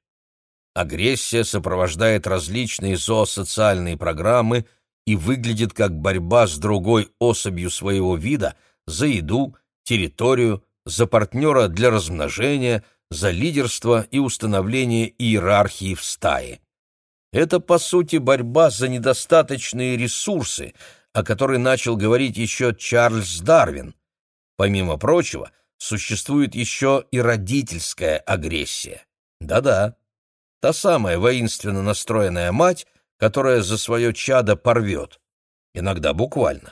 Агрессия сопровождает различные зоосоциальные программы и выглядит как борьба с другой особью своего вида за еду, территорию, за партнера для размножения, за лидерство и установление иерархии в стае. Это, по сути, борьба за недостаточные ресурсы, о которой начал говорить еще Чарльз Дарвин. Помимо прочего, существует еще и родительская агрессия. Да-да, та самая воинственно настроенная мать, которая за свое чадо порвет. Иногда буквально.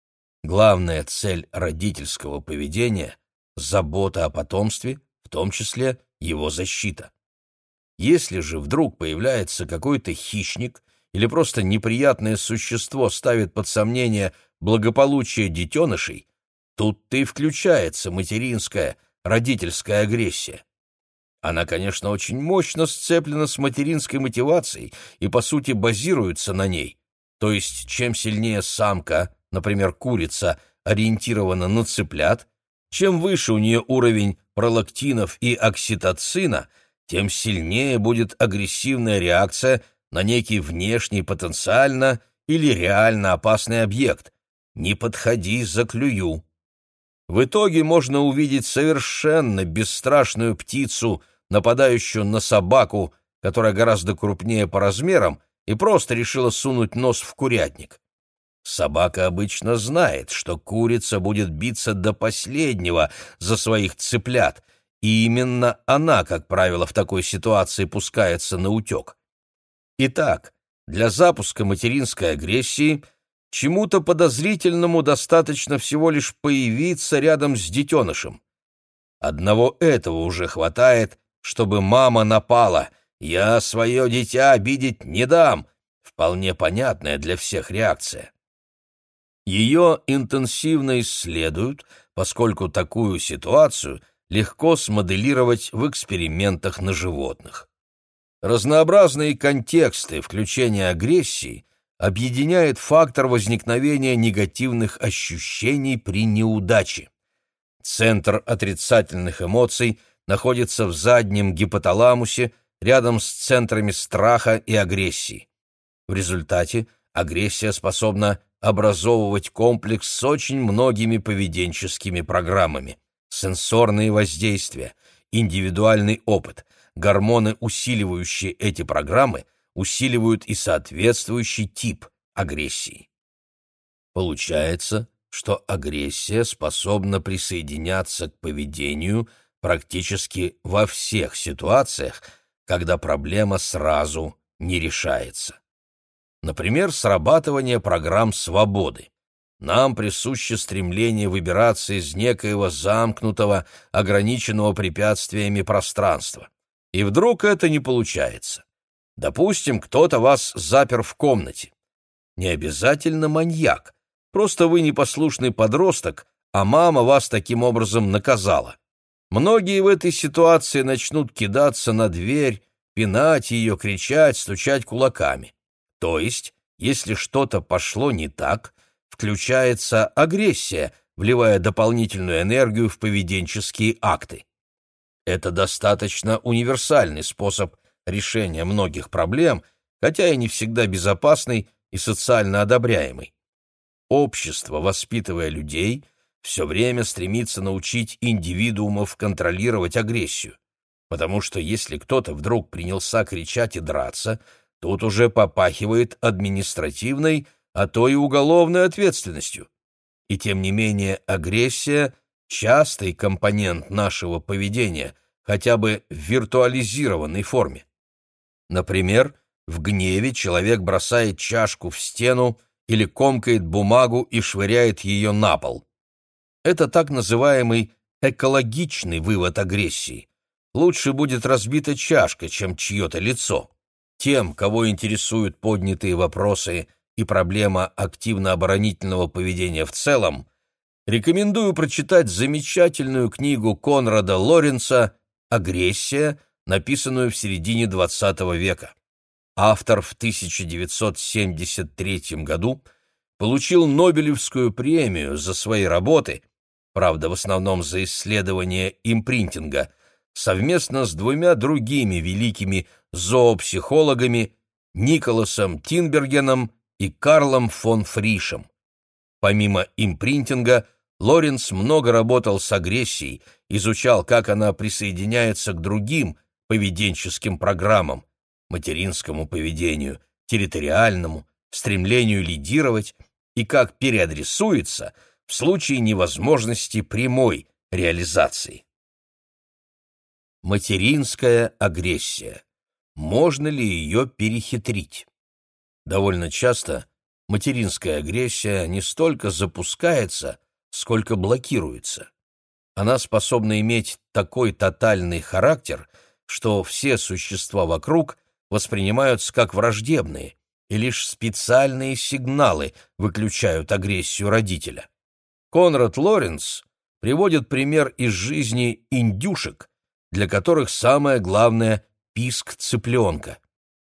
Главная цель родительского поведения — забота о потомстве, в том числе его защита. Если же вдруг появляется какой-то хищник или просто неприятное существо ставит под сомнение благополучие детенышей, тут-то и включается материнская, родительская агрессия. Она, конечно, очень мощно сцеплена с материнской мотивацией и, по сути, базируется на ней. То есть, чем сильнее самка, например, курица, ориентирована на цыплят, чем выше у нее уровень пролактинов и окситоцина, тем сильнее будет агрессивная реакция на некий внешний потенциально или реально опасный объект. «Не подходи, заклюю». В итоге можно увидеть совершенно бесстрашную птицу, нападающую на собаку, которая гораздо крупнее по размерам, и просто решила сунуть нос в курятник. Собака обычно знает, что курица будет биться до последнего за своих цыплят, и именно она, как правило, в такой ситуации пускается на утек. Итак, для запуска материнской агрессии чему-то подозрительному достаточно всего лишь появиться рядом с детенышем. Одного этого уже хватает, чтобы мама напала. «Я свое дитя обидеть не дам», вполне понятная для всех реакция. Ее интенсивно исследуют, поскольку такую ситуацию легко смоделировать в экспериментах на животных. Разнообразные контексты включения агрессии объединяет фактор возникновения негативных ощущений при неудаче. Центр отрицательных эмоций находится в заднем гипоталамусе, рядом с центрами страха и агрессии. В результате агрессия способна образовывать комплекс с очень многими поведенческими программами. Сенсорные воздействия, индивидуальный опыт, гормоны, усиливающие эти программы, усиливают и соответствующий тип агрессии. Получается, что агрессия способна присоединяться к поведению практически во всех ситуациях, когда проблема сразу не решается. Например, срабатывание программ свободы. Нам присуще стремление выбираться из некоего замкнутого, ограниченного препятствиями пространства. И вдруг это не получается. Допустим, кто-то вас запер в комнате. Не обязательно маньяк, просто вы непослушный подросток, а мама вас таким образом наказала. Многие в этой ситуации начнут кидаться на дверь, пинать ее, кричать, стучать кулаками. То есть, если что-то пошло не так, включается агрессия, вливая дополнительную энергию в поведенческие акты. Это достаточно универсальный способ решения многих проблем, хотя и не всегда безопасный и социально одобряемый. Общество, воспитывая людей, все время стремится научить индивидуумов контролировать агрессию, потому что если кто-то вдруг принялся кричать и драться, тут уже попахивает административной, а то и уголовной ответственностью. И тем не менее агрессия – частый компонент нашего поведения, хотя бы в виртуализированной форме. Например, в гневе человек бросает чашку в стену или комкает бумагу и швыряет ее на пол. Это так называемый экологичный вывод агрессии. Лучше будет разбита чашка, чем чье-то лицо. Тем, кого интересуют поднятые вопросы и проблема активно-оборонительного поведения в целом, рекомендую прочитать замечательную книгу Конрада Лоренца «Агрессия», написанную в середине двадцатого века. Автор в тысяча девятьсот семьдесят третьем году получил Нобелевскую премию за свои работы, правда, в основном за исследование импринтинга, совместно с двумя другими великими зоопсихологами Николасом Тинбергеном и Карлом фон Фришем. Помимо импринтинга, Лоренц много работал с агрессией, изучал, как она присоединяется к другим поведенческим программам, материнскому поведению, территориальному, стремлению лидировать и как переадресуется в случае невозможности прямой реализации. Материнская агрессия. Можно ли ее перехитрить? Довольно часто материнская агрессия не столько запускается, сколько блокируется. Она способна иметь такой тотальный характер, что все существа вокруг воспринимаются как враждебные, и лишь специальные сигналы выключают агрессию родителя. Конрад Лоренц приводит пример из жизни индюшек, для которых самое главное — писк цыпленка.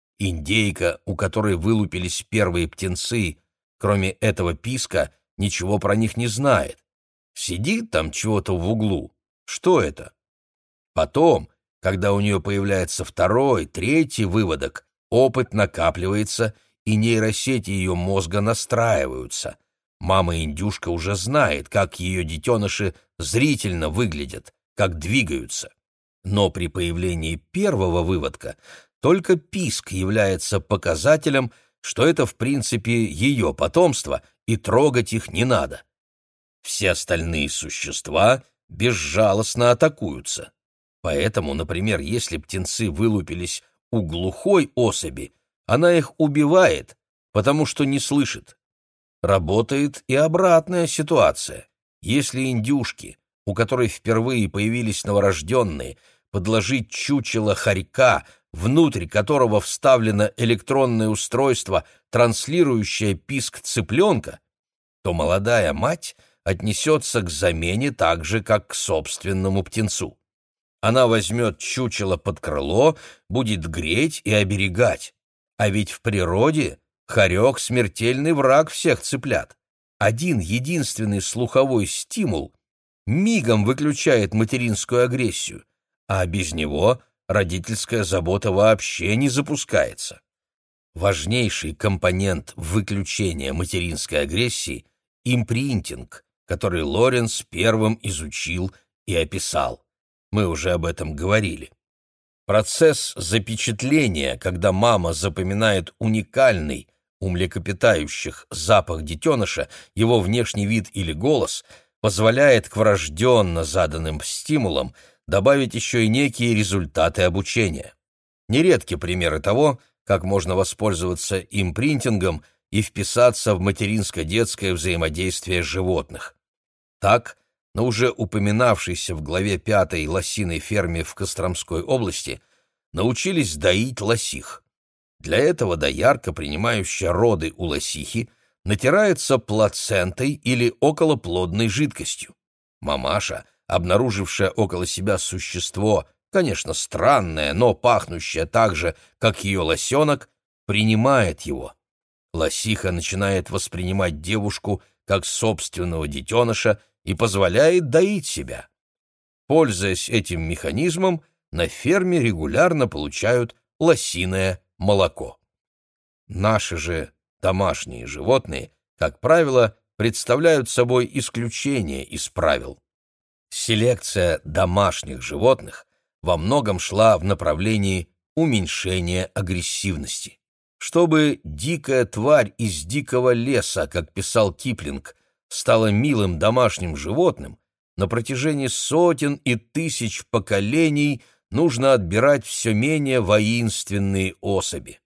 Индейка, у которой вылупились первые птенцы, кроме этого писка, ничего про них не знает. Сидит там чего-то в углу. Что это? Потом, когда у нее появляется второй, третий выводок, опыт накапливается, и нейросети ее мозга настраиваются. Мама-индюшка уже знает, как ее детеныши зрительно выглядят, как двигаются. Но при появлении первого выводка только писк является показателем, что это в принципе ее потомство, и трогать их не надо. Все остальные существа безжалостно атакуются. Поэтому, например, если птенцы вылупились у глухой особи, она их убивает, потому что не слышит. Работает и обратная ситуация. Если индюшки, у которой впервые появились новорожденные, подложить чучело хорька, внутрь которого вставлено электронное устройство, транслирующее писк цыпленка, то молодая мать отнесется к замене так же, как к собственному птенцу. Она возьмет чучело под крыло, будет греть и оберегать. А ведь в природе хорек — смертельный враг всех цыплят. Один единственный слуховой стимул мигом выключает материнскую агрессию. а без него родительская забота вообще не запускается. Важнейший компонент выключения материнской агрессии – импринтинг, который Лоренс первым изучил и описал. Мы уже об этом говорили. Процесс запечатления, когда мама запоминает уникальный у млекопитающих запах детеныша, его внешний вид или голос, позволяет к врожденно заданным стимулам добавить еще и некие результаты обучения. Нередки примеры того, как можно воспользоваться импринтингом и вписаться в материнско-детское взаимодействие животных. Так, на уже упоминавшейся в главе пятой лосиной ферме в Костромской области научились доить лосих. Для этого доярка, принимающая роды у лосихи, натирается плацентой или околоплодной жидкостью. Мамаша, обнаружившая около себя существо, конечно, странное, но пахнущее так же, как ее лосенок, принимает его. Лосиха начинает воспринимать девушку как собственного детеныша и позволяет доить себя. Пользуясь этим механизмом, на ферме регулярно получают лосиное молоко. Наши же домашние животные, как правило, представляют собой исключение из правил. Селекция домашних животных во многом шла в направлении уменьшения агрессивности. Чтобы дикая тварь из дикого леса, как писал Киплинг, стала милым домашним животным, на протяжении сотен и тысяч поколений нужно отбирать все менее воинственные особи.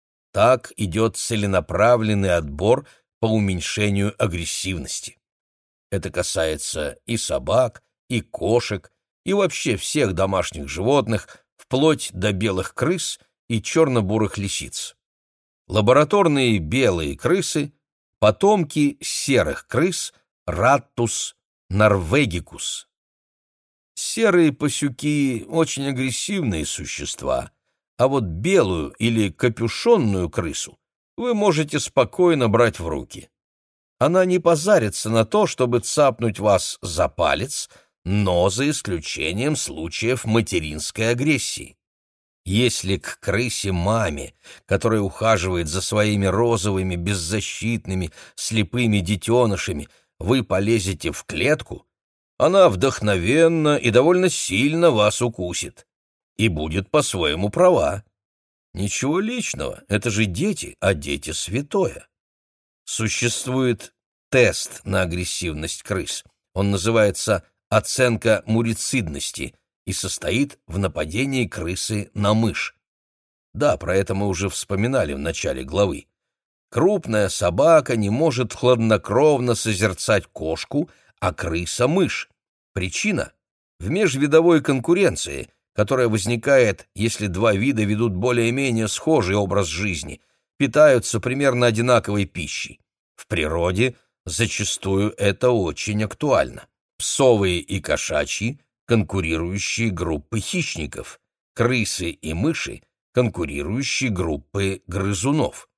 Так идет целенаправленный отбор по уменьшению агрессивности. Это касается и собак, и кошек, и вообще всех домашних животных, вплоть до белых крыс и черно-бурых лисиц. Лабораторные белые крысы — потомки серых крыс Rattus norvegicus. Серые пасюки — очень агрессивные существа, а вот белую или капюшонную крысу вы можете спокойно брать в руки. Она не позарится на то, чтобы цапнуть вас за палец, но за исключением случаев материнской агрессии. Если к крысе-маме, которая ухаживает за своими розовыми, беззащитными, слепыми детенышами, вы полезете в клетку, она вдохновенно и довольно сильно вас укусит. И будет по-своему права. Ничего личного, это же дети, а дети святое. Существует тест на агрессивность крыс. Он называется «оценка мурицидности» и состоит в нападении крысы на мышь. Да, про это мы уже вспоминали в начале главы. Крупная собака не может хладнокровно созерцать кошку, а крыса — мышь. Причина — в межвидовой конкуренции, которая возникает, если два вида ведут более-менее схожий образ жизни, питаются примерно одинаковой пищей. В природе зачастую это очень актуально. Псовые и кошачьи — конкурирующие группы хищников, крысы и мыши — конкурирующие группы грызунов.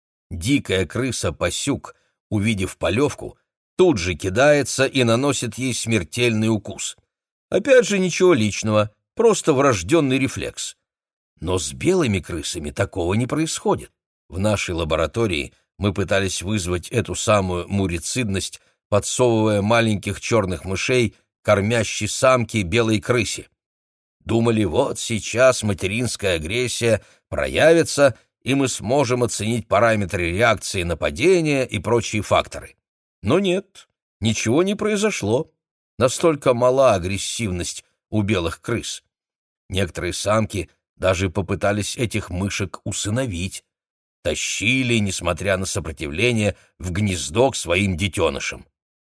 Дикая крыса-пасюк, увидев полевку, тут же кидается и наносит ей смертельный укус. Опять же, ничего личного, просто врожденный рефлекс. Но с белыми крысами такого не происходит. В нашей лаборатории мы пытались вызвать эту самую мурицидность, подсовывая маленьких черных мышей кормящей самке белой крысе. Думали, вот сейчас материнская агрессия проявится, и мы сможем оценить параметры реакции нападения и прочие факторы. Но нет, ничего не произошло. Настолько мала агрессивность у белых крыс. Некоторые самки даже попытались этих мышек усыновить. Тащили, несмотря на сопротивление, в гнездо к своим детенышам.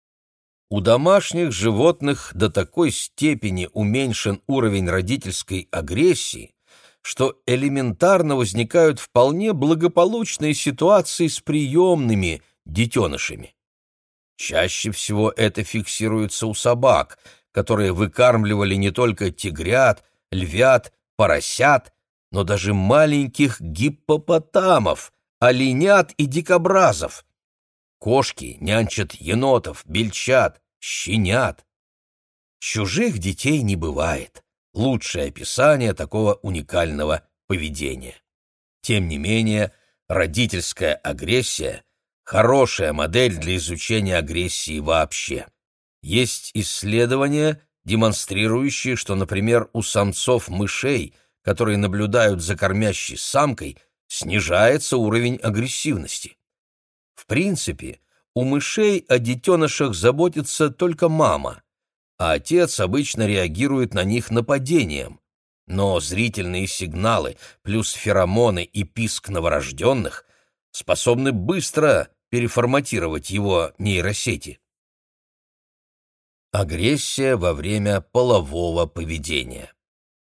У домашних животных до такой степени уменьшен уровень родительской агрессии, что элементарно возникают вполне благополучные ситуации с приемными детенышами. Чаще всего это фиксируется у собак, которые выкармливали не только тигрят, львят, поросят, но даже маленьких гиппопотамов, оленят и дикобразов. Кошки нянчат енотов, бельчат, щенят. Чужих детей не бывает, лучшее описание такого уникального поведения. Тем не менее, родительская агрессия – хорошая модель для изучения агрессии вообще. Есть исследования, демонстрирующие, что, например, у самцов мышей, которые наблюдают за кормящей самкой, снижается уровень агрессивности. В принципе, у мышей о детенышах заботится только мама, а отец обычно реагирует на них нападением. Но зрительные сигналы плюс феромоны и писк новорожденных способны быстро переформатировать его нейросети. Агрессия во время полового поведения.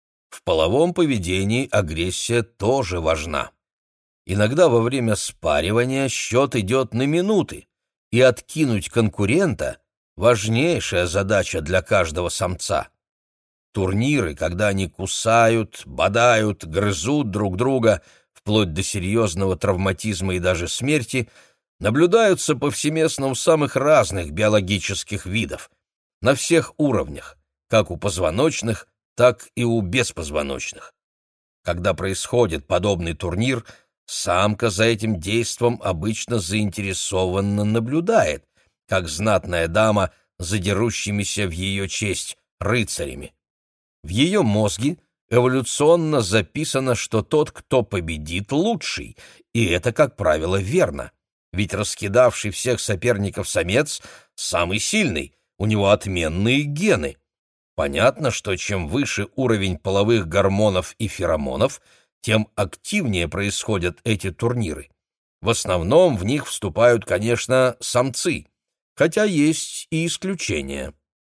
В половом поведении агрессия тоже важна. Иногда во время спаривания счет идет на минуты, и откинуть конкурента – важнейшая задача для каждого самца. Турниры, когда они кусают, бодают, грызут друг друга, вплоть до серьезного травматизма и даже смерти, наблюдаются повсеместно у самых разных биологических видов, на всех уровнях, как у позвоночных, так и у беспозвоночных. Когда происходит подобный турнир, самка за этим действом обычно заинтересованно наблюдает, как знатная дама за дерущимися в ее честь рыцарями. В ее мозге эволюционно записано, что тот, кто победит, лучший, и это, как правило, верно, ведь раскидавший всех соперников самец самый сильный, у него отменные гены. Понятно, что чем выше уровень половых гормонов и феромонов, тем активнее происходят эти турниры. В основном в них вступают, конечно, самцы, хотя есть и исключения.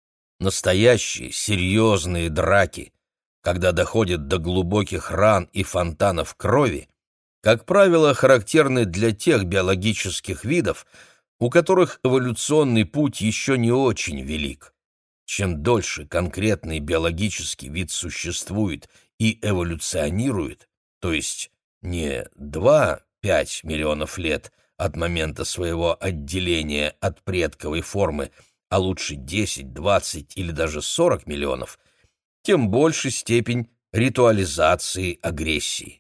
Настоящие серьезные драки, когда доходит до глубоких ран и фонтанов крови, как правило, характерны для тех биологических видов, у которых эволюционный путь еще не очень велик. Чем дольше конкретный биологический вид существует и эволюционирует, то есть не два-пять миллионов лет от момента своего отделения от предковой формы, а лучше десять, двадцать или даже сорок миллионов, тем больше степень ритуализации агрессии.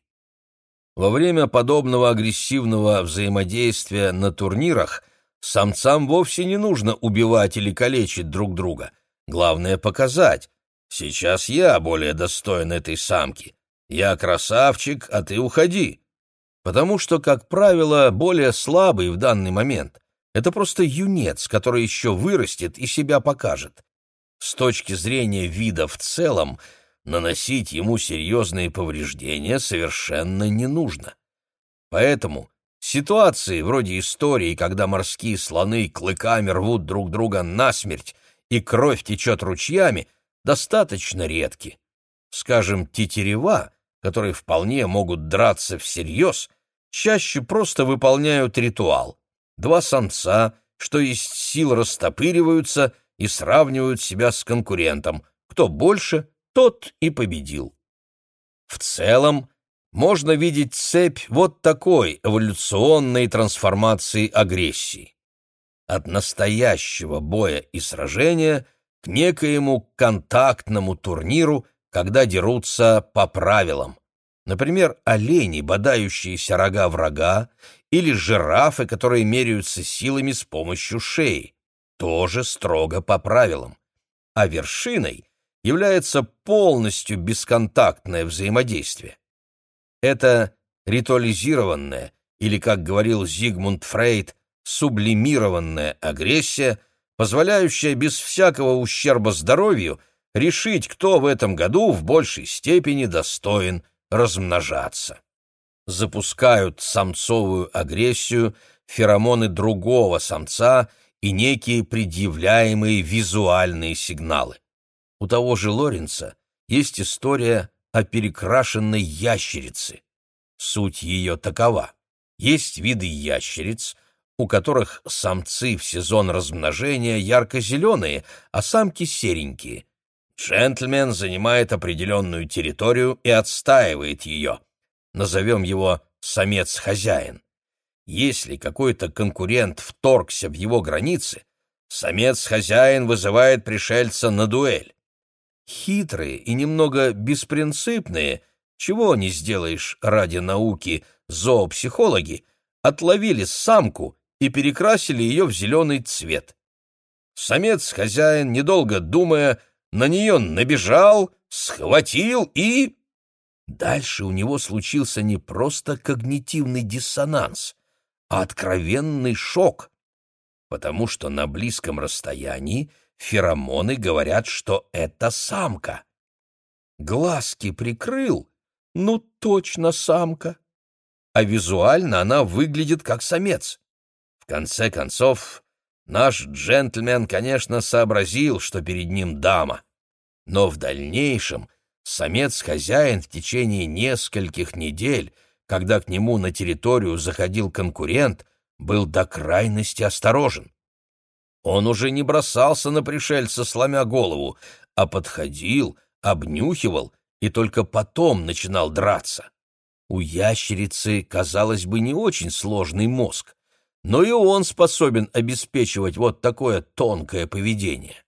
Во время подобного агрессивного взаимодействия на турнирах самцам вовсе не нужно убивать или калечить друг друга. Главное показать: сейчас я более достоин этой самки, я красавчик, а ты уходи. Потому что, как правило, более слабый в данный момент — это просто юнец, который еще вырастет и себя покажет. С точки зрения вида в целом, наносить ему серьезные повреждения совершенно не нужно. Поэтому ситуации вроде истории, когда морские слоны клыками рвут друг друга насмерть и кровь течет ручьями, достаточно редки. Скажем, тетерева, которые вполне могут драться всерьез, чаще просто выполняют ритуал. Два самца, что есть сил, растопыриваются и сравнивают себя с конкурентом. Кто больше, тот и победил. В целом, можно видеть цепь вот такой эволюционной трансформации агрессии. От настоящего боя и сражения к некоему контактному турниру, когда дерутся по правилам. Например, олени, бодающиеся рога врага, или жирафы, которые меряются силами с помощью шеи. Тоже строго по правилам. А вершиной является полностью бесконтактное взаимодействие. Это ритуализированная, или, как говорил Зигмунд Фрейд, сублимированная агрессия, позволяющая без всякого ущерба здоровью решить, кто в этом году в большей степени достоин размножаться. Запускают самцовую агрессию феромоны другого самца и некие предъявляемые визуальные сигналы. У того же Лоренца есть история о перекрашенной ящерице. Суть ее такова: есть виды ящериц, у которых самцы в сезон размножения ярко-зеленые, а самки серенькие. Джентльмен занимает определенную территорию и отстаивает ее. Назовем его самец-хозяин. Если какой-то конкурент вторгся в его границы, самец-хозяин вызывает пришельца на дуэль. Хитрые и немного беспринципные, чего не сделаешь ради науки, зоопсихологи отловили самку и перекрасили ее в зеленый цвет. Самец-хозяин, недолго думая, на нее набежал, схватил и... Дальше у него случился не просто когнитивный диссонанс, а откровенный шок, потому что на близком расстоянии феромоны говорят, что это самка. Глазки прикрыл, ну точно самка, а визуально она выглядит как самец. В конце концов, наш джентльмен, конечно, сообразил, что перед ним дама, но в дальнейшем самец-хозяин в течение нескольких недель, когда к нему на территорию заходил конкурент, был до крайности осторожен. Он уже не бросался на пришельца, сломя голову, а подходил, обнюхивал и только потом начинал драться. У ящерицы, казалось бы, не очень сложный мозг, но и он способен обеспечивать вот такое тонкое поведение.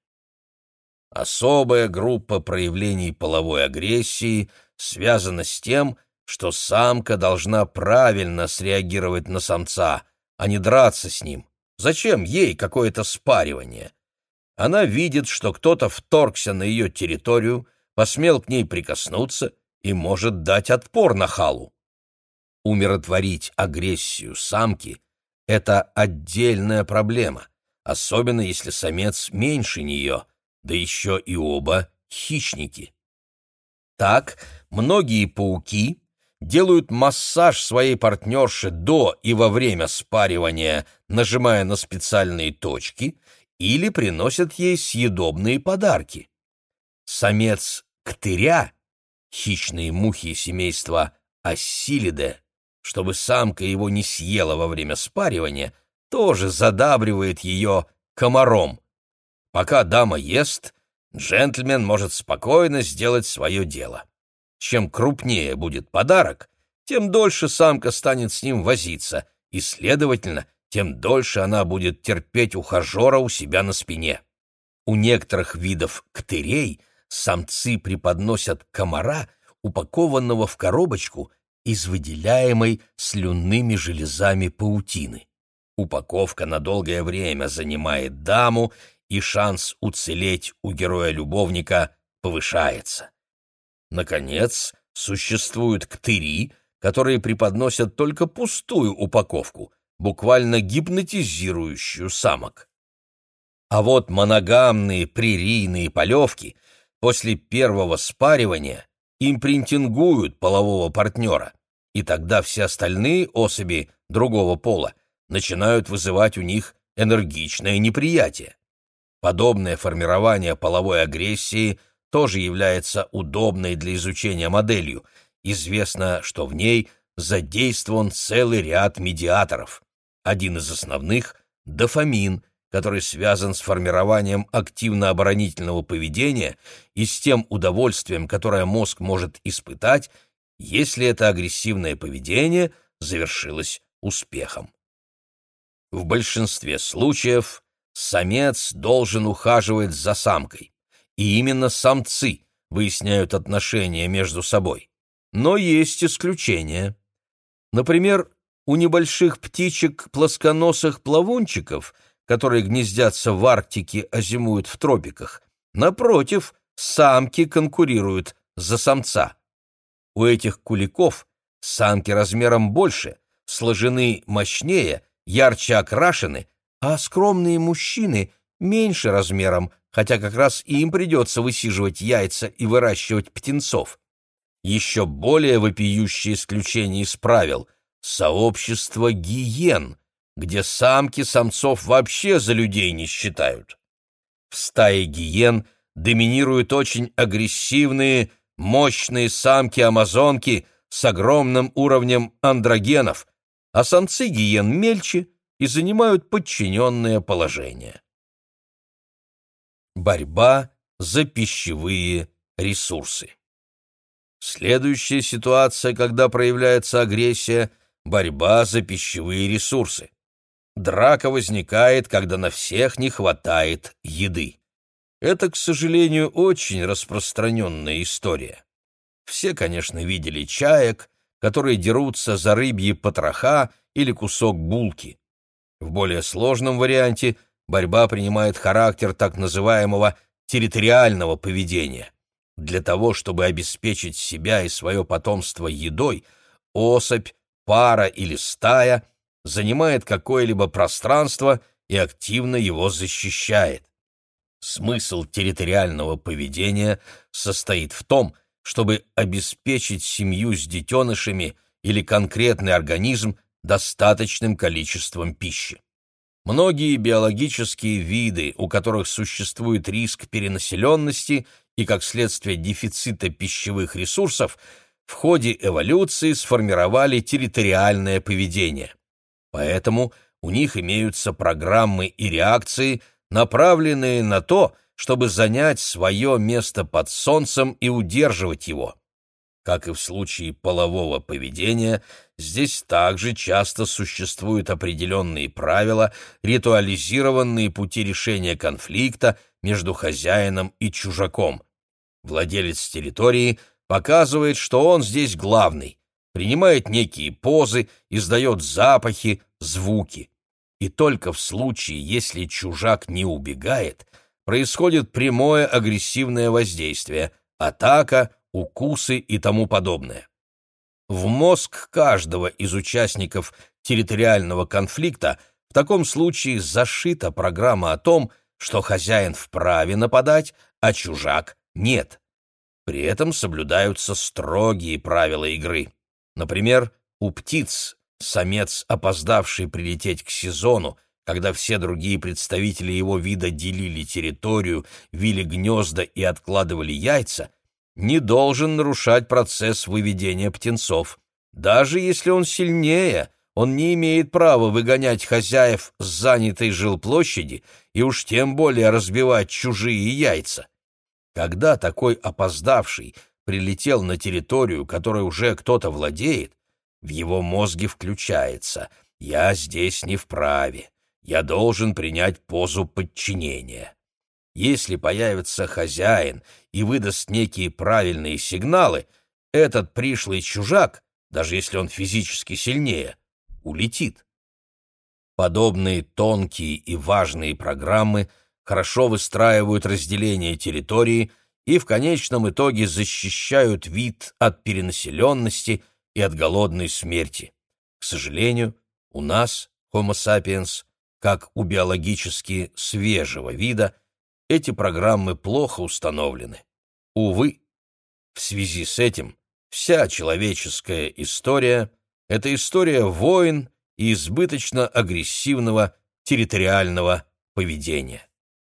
Особая группа проявлений половой агрессии связана с тем, что самка должна правильно среагировать на самца, а не драться с ним. Зачем ей какое-то спаривание? Она видит, что кто-то вторгся на ее территорию, посмел к ней прикоснуться и может дать отпор нахалу. Умиротворить агрессию самки — это отдельная проблема, особенно если самец меньше нее, да еще и оба хищники. Так, многие пауки делают массаж своей партнерше до и во время спаривания, нажимая на специальные точки, или приносят ей съедобные подарки. Самец ктыря, хищные мухи семейства Ассилиде, чтобы самка его не съела во время спаривания, тоже задабривает ее комаром. Пока дама ест, джентльмен может спокойно сделать свое дело. Чем крупнее будет подарок, тем дольше самка станет с ним возиться, и, следовательно, тем дольше она будет терпеть ухажера у себя на спине. У некоторых видов ктырей самцы преподносят комара, упакованного в коробочку из выделяемой слюнными железами паутины. Упаковка на долгое время занимает даму, и шанс уцелеть у героя-любовника повышается. Наконец, существуют ктыри, которые преподносят только пустую упаковку, буквально гипнотизирующую самок. А вот моногамные прерийные полевки после первого спаривания импринтингуют полового партнера, и тогда все остальные особи другого пола начинают вызывать у них энергичное неприятие. Подобное формирование половой агрессии тоже является удобной для изучения моделью. Известно, что в ней задействован целый ряд медиаторов. Один из основных — дофамин, который связан с формированием активно-оборонительного поведения и с тем удовольствием, которое мозг может испытать, если это агрессивное поведение завершилось успехом. В большинстве случаев самец должен ухаживать за самкой, и именно самцы выясняют отношения между собой. Но есть исключения. Например, у небольших птичек-плосконосых плавунчиков, которые гнездятся в Арктике, а зимуют в тропиках, напротив, самки конкурируют за самца. У этих куликов самки размером больше, сложены мощнее, ярче окрашены, а скромные мужчины меньше размером, хотя как раз и им придется высиживать яйца и выращивать птенцов. Еще более вопиющее исключение из правил — сообщество гиен, где самки самцов вообще за людей не считают. В стае гиен доминируют очень агрессивные, мощные самки-амазонки с огромным уровнем андрогенов, а самцы гиен мельче и занимают подчиненное положение. Борьба за пищевые ресурсы. Следующая ситуация, когда проявляется агрессия — борьба за пищевые ресурсы. Драка возникает, когда на всех не хватает еды. Это, к сожалению, очень распространенная история. Все, конечно, видели чаек, которые дерутся за рыбьи потроха или кусок булки. В более сложном варианте борьба принимает характер так называемого территориального поведения. Для того, чтобы обеспечить себя и свое потомство едой, особь, пара или стая занимает какое-либо пространство и активно его защищает. Смысл территориального поведения состоит в том, чтобы обеспечить семью с детенышами или конкретный организм достаточным количеством пищи. Многие биологические виды, у которых существует риск перенаселенности и, как следствие, дефицита пищевых ресурсов, в ходе эволюции сформировали территориальное поведение. Поэтому у них имеются программы и реакции, направленные на то, чтобы занять свое место под солнцем и удерживать его. Как и в случае полового поведения, здесь также часто существуют определенные правила, ритуализированные пути решения конфликта между хозяином и чужаком. Владелец территории показывает, что он здесь главный, принимает некие позы, издает запахи, звуки. И только в случае, если чужак не убегает, происходит прямое агрессивное воздействие, атака, укусы и тому подобное. В мозг каждого из участников территориального конфликта в таком случае зашита программа о том, что хозяин вправе нападать, а чужак нет. При этом соблюдаются строгие правила игры. Например, у птиц самец, опоздавший прилететь к сезону, когда все другие представители его вида делили территорию, вили гнезда и откладывали яйца, не должен нарушать процесс выведения птенцов. Даже если он сильнее, он не имеет права выгонять хозяев с занятой жилплощади и уж тем более разбивать чужие яйца. Когда такой опоздавший прилетел на территорию, которой уже кто-то владеет, в его мозге включается «я здесь не вправе, я должен принять позу подчинения». Если появится хозяин и выдаст некие правильные сигналы, этот пришлый чужак, даже если он физически сильнее, улетит. Подобные тонкие и важные программы хорошо выстраивают разделение территории и в конечном итоге защищают вид от перенаселенности и от голодной смерти. К сожалению, у нас, Homo sapiens, как у биологически свежего вида, эти программы плохо установлены. Увы, в связи с этим вся человеческая история — это история войн и избыточно агрессивного территориального поведения.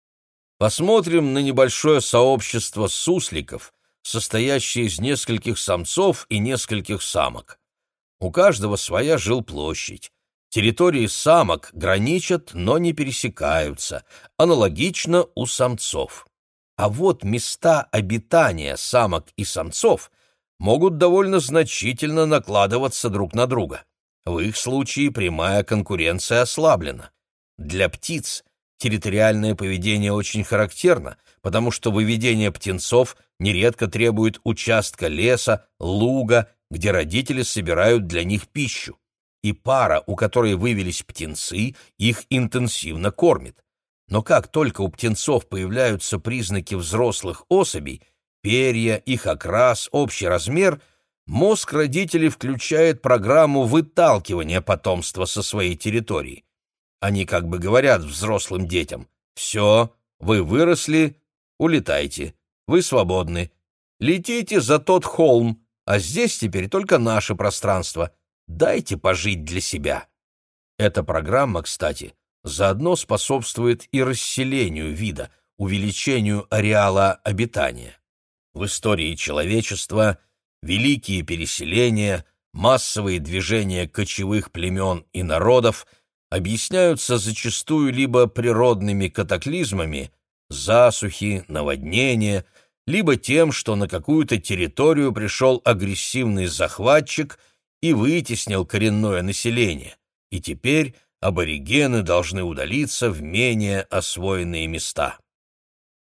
Посмотрим на небольшое сообщество сусликов, состоящее из нескольких самцов и нескольких самок. У каждого своя жилплощадь. Территории самок граничат, но не пересекаются, аналогично у самцов. А вот места обитания самок и самцов могут довольно значительно накладываться друг на друга. В их случае прямая конкуренция ослаблена. Для птиц территориальное поведение очень характерно, потому что выведение птенцов нередко требует участка леса, луга, где родители собирают для них пищу. И пара, у которой вывелись птенцы, их интенсивно кормит. Но как только у птенцов появляются признаки взрослых особей, перья, их окрас, общий размер, мозг родителей включает программу выталкивания потомства со своей территории. Они как бы говорят взрослым детям: «Все, вы выросли, улетайте, вы свободны, летите за тот холм, а здесь теперь только наше пространство. Дайте пожить для себя». Эта программа, кстати, заодно способствует и расселению вида, увеличению ареала обитания. В истории человечества великие переселения, массовые движения кочевых племен и народов объясняются зачастую либо природными катаклизмами, засухи, наводнения, либо тем, что на какую-то территорию пришел агрессивный захватчик и вытеснил коренное население, и теперь аборигены должны удалиться в менее освоенные места.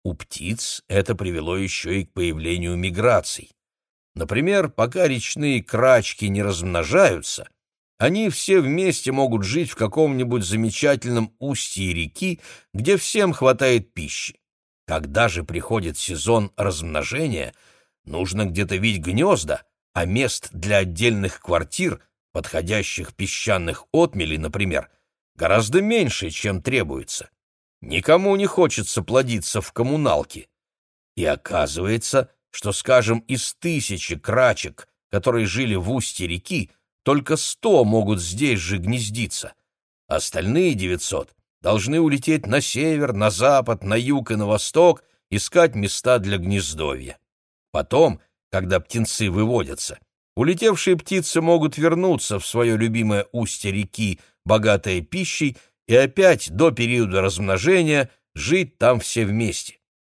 У птиц это привело еще и к появлению миграций. Например, пока речные крачки не размножаются, они все вместе могут жить в каком-нибудь замечательном устье реки, где всем хватает пищи. Когда же приходит сезон размножения, нужно где-то вить гнезда, а мест для отдельных квартир, подходящих песчаных отмелей, например, гораздо меньше, чем требуется. Никому не хочется плодиться в коммуналке. И оказывается, что, скажем, из тысячи крачек, которые жили в устье реки, только сто могут здесь же гнездиться. Остальные девятьсот должны улететь на север, на запад, на юг и на восток, искать места для гнездовья. Потом, когда птенцы выводятся, улетевшие птицы могут вернуться в свое любимое устье реки, богатое пищей, и опять до периода размножения жить там все вместе.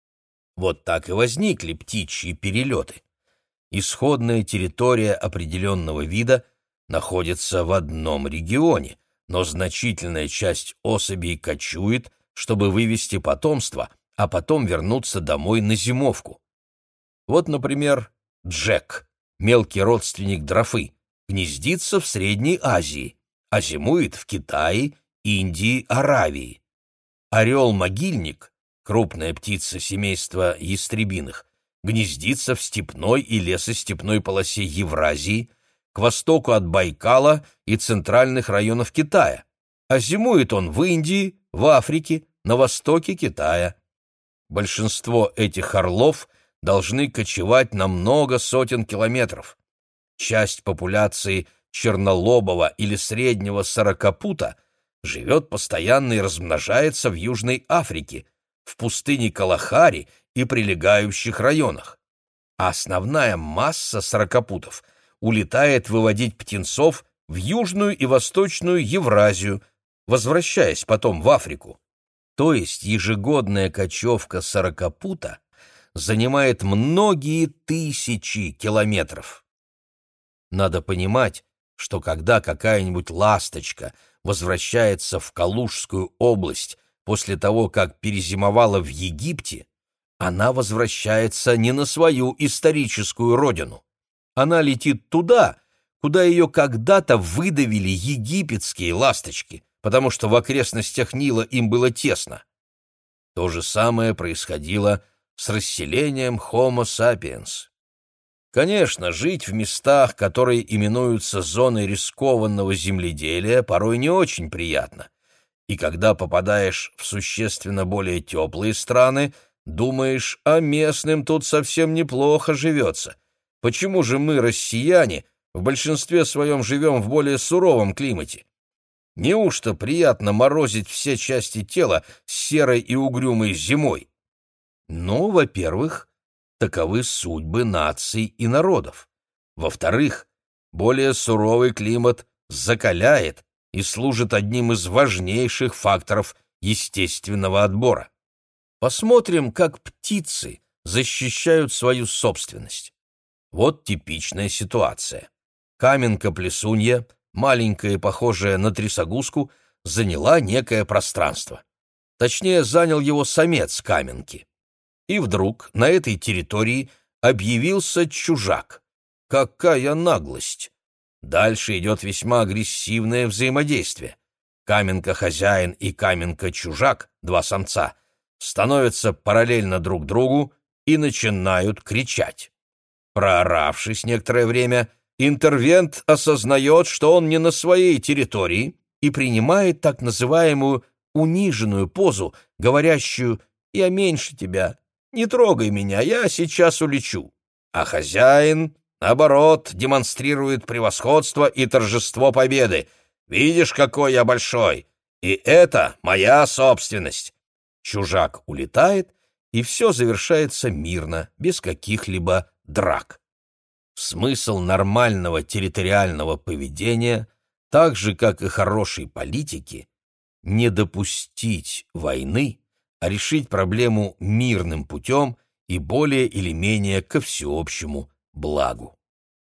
Вот так и возникли птичьи перелеты. Исходная территория определенного вида находится в одном регионе, но значительная часть особей кочует, чтобы вывести потомство, а потом вернуться домой на зимовку. Вот, например, джек, мелкий родственник дрофы, гнездится в Средней Азии, а зимует в Китае, Индии, Аравии. Орел-могильник, крупная птица семейства ястребиных, гнездится в степной и лесостепной полосе Евразии, к востоку от Байкала и центральных районов Китая, а зимует он в Индии, в Африке, на востоке Китая. Большинство этих орлов должны кочевать на много сотен километров. Часть популяции чернолобого или среднего сорокопута живет постоянно и размножается в Южной Африке, в пустыне Калахари и прилегающих районах. А основная масса сорокопутов улетает выводить птенцов в Южную и Восточную Евразию, возвращаясь потом в Африку. То есть ежегодная кочевка сорокопута занимает многие тысячи километров. Надо понимать, что когда какая-нибудь ласточка возвращается в Калужскую область после того, как перезимовала в Египте, она возвращается не на свою историческую родину. Она летит туда, куда ее когда-то выдавили египетские ласточки, потому что в окрестностях Нила им было тесно. То же самое происходило с расселением Homo sapiens. Конечно, жить в местах, которые именуются зоной рискованного земледелия, порой не очень приятно. И когда попадаешь в существенно более теплые страны, думаешь, а местным тут совсем неплохо живется. Почему же мы, россияне, в большинстве своем живем в более суровом климате? Неужто приятно морозить все части тела серой и угрюмой зимой? Ну, во-первых, таковы судьбы наций и народов. Во-вторых, более суровый климат закаляет и служит одним из важнейших факторов естественного отбора. Посмотрим, как птицы защищают свою собственность. Вот типичная ситуация. Каменка-плесунья, маленькая и похожая на трясогузку, заняла некое пространство. Точнее, занял его самец каменки. И вдруг на этой территории объявился чужак. Какая наглость! Дальше идет весьма агрессивное взаимодействие. Каменка-хозяин и каменка-чужак, два самца, становятся параллельно друг другу и начинают кричать. Прооравшись некоторое время, интервент осознает, что он не на своей территории, и принимает так называемую униженную позу, говорящую «я меньше тебя, не трогай меня, я сейчас улечу». А хозяин, наоборот, демонстрирует превосходство и торжество победы. «Видишь, какой я большой! И это моя собственность!» Чужак улетает, и все завершается мирно, без каких-либо драк. Смысл нормального территориального поведения, так же, как и хорошей политики, не допустить войны, а решить проблему мирным путем и более или менее ко всеобщему благу.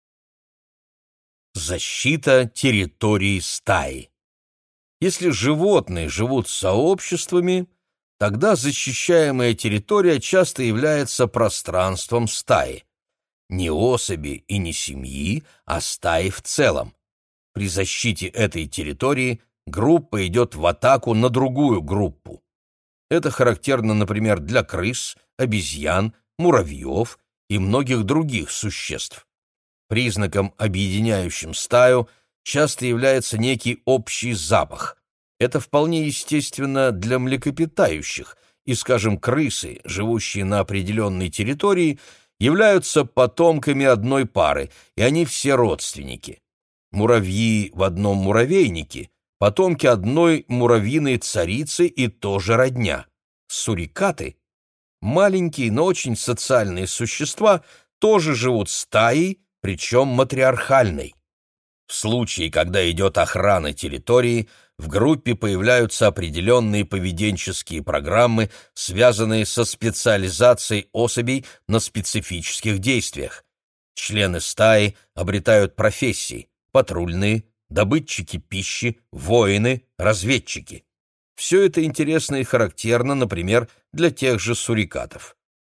Защита территории стаи. Если животные живут сообществами, тогда защищаемая территория часто является пространством стаи. Не особи и не семьи, а стаи в целом. При защите этой территории группа идет в атаку на другую группу. Это характерно, например, для крыс, обезьян, муравьев и многих других существ. Признаком, объединяющим стаю, часто является некий общий запах. Это вполне естественно для млекопитающих, и, скажем, крысы, живущие на определенной территории, являются потомками одной пары, и они все родственники. Муравьи в одном муравейнике — потомки одной муравьиной царицы и тоже родня. Сурикаты — маленькие, но очень социальные существа, тоже живут стаей, причем матриархальной. В случае, когда идет охрана территории, в группе появляются определенные поведенческие программы, связанные со специализацией особей на специфических действиях. Члены стаи обретают профессии: патрульные, добытчики пищи, воины, разведчики. Все это интересно и характерно, например, для тех же сурикатов.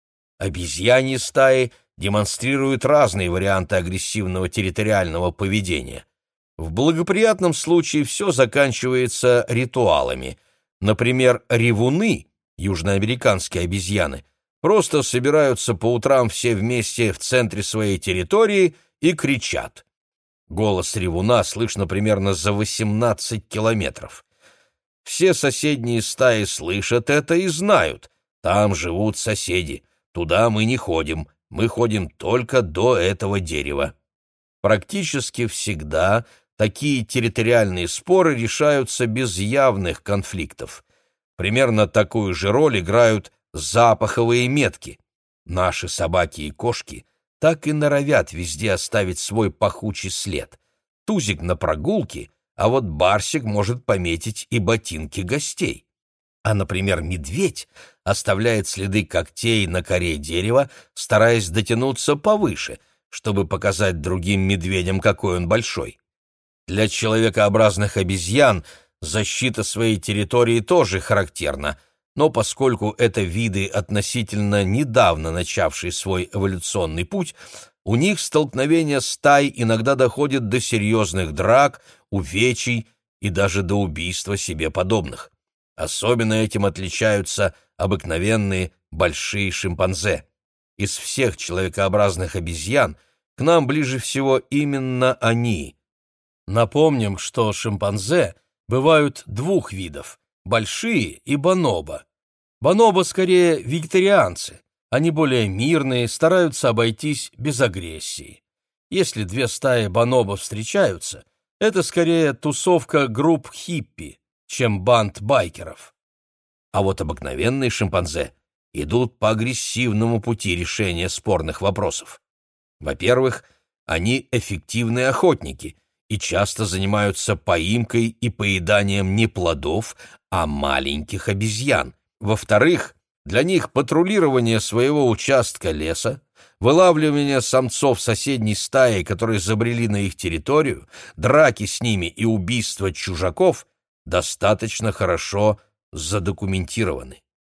Обезьяньи стаи демонстрируют разные варианты агрессивного территориального поведения. В благоприятном случае все заканчивается ритуалами. Например, ревуны, южноамериканские обезьяны, просто собираются по утрам все вместе в центре своей территории и кричат. Голос ревуна слышно примерно за восемнадцать километров. Все соседние стаи слышат это и знают: там живут соседи, туда мы не ходим, мы ходим только до этого дерева. Практически всегда такие территориальные споры решаются без явных конфликтов. Примерно такую же роль играют запаховые метки. Наши собаки и кошки так и норовят везде оставить свой пахучий след. Тузик на прогулке, а вот барсик может пометить и ботинки гостей. А, например, медведь оставляет следы когтей на коре дерева, стараясь дотянуться повыше, чтобы показать другим медведям, какой он большой. Для человекообразных обезьян защита своей территории тоже характерна, но поскольку это виды, относительно недавно начавшие свой эволюционный путь, у них столкновения стай иногда доходят до серьезных драк, увечий и даже до убийства себе подобных. Особенно этим отличаются обыкновенные большие шимпанзе. Из всех человекообразных обезьян к нам ближе всего именно они. Напомним, что шимпанзе бывают двух видов – большие и бонобо. Бонобо скорее вегетарианцы, они более мирные, стараются обойтись без агрессии. Если две стаи бонобо встречаются, это скорее тусовка групп хиппи, чем банд байкеров. А вот обыкновенные шимпанзе идут по агрессивному пути решения спорных вопросов. Во-первых, они эффективные охотники и часто занимаются поимкой и поеданием не плодов, а маленьких обезьян. Во-вторых, для них патрулирование своего участка леса, вылавливание самцов соседней стаи, которые забрели на их территорию, драки с ними и убийство чужаков достаточно хорошо задокументированы.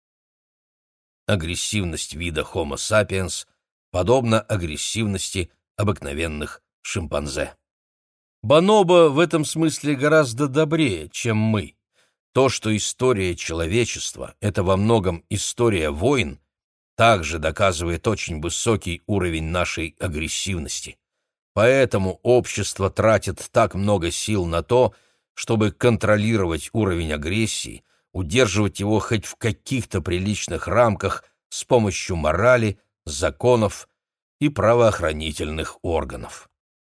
Агрессивность вида Homo sapiens подобна агрессивности обыкновенных шимпанзе. Бонобо в этом смысле гораздо добрее, чем мы. То, что история человечества — это во многом история войн, также доказывает очень высокий уровень нашей агрессивности. Поэтому общество тратит так много сил на то, чтобы контролировать уровень агрессии, удерживать его хоть в каких-то приличных рамках с помощью морали, законов и правоохранительных органов.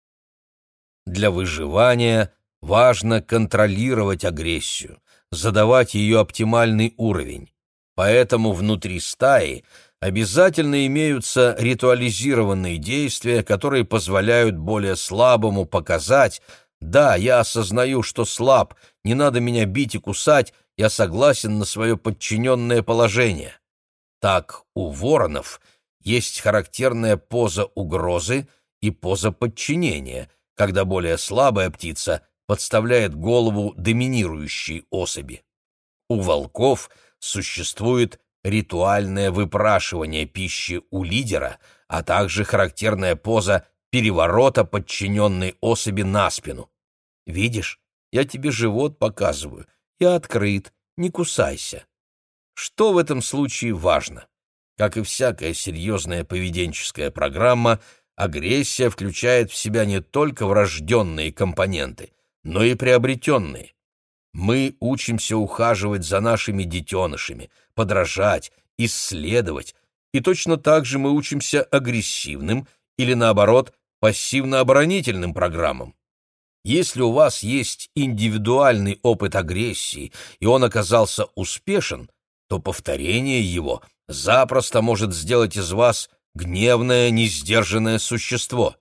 Для выживания важно контролировать агрессию, задавать ее оптимальный уровень. Поэтому внутри стаи обязательно имеются ритуализированные действия, которые позволяют более слабому показать: «Да, я осознаю, что слаб, не надо меня бить и кусать, я согласен на свое подчиненное положение». Так у воронов есть характерная поза угрозы и поза подчинения, когда более слабая птица подставляет голову доминирующей особи. У волков существует ритуальное выпрашивание пищи у лидера, а также характерная поза переворота подчиненной особи на спину. Видишь, я тебе живот показываю. Я открыт, не кусайся. Что в этом случае важно? Как и всякая серьезная поведенческая программа, агрессия включает в себя не только врожденные компоненты, но и приобретенные. Мы учимся ухаживать за нашими детенышами, подражать, исследовать, и точно так же мы учимся агрессивным или, наоборот, пассивно-оборонительным программам. Если у вас есть индивидуальный опыт агрессии, и он оказался успешен, то повторение его запросто может сделать из вас гневное, несдержанное существо.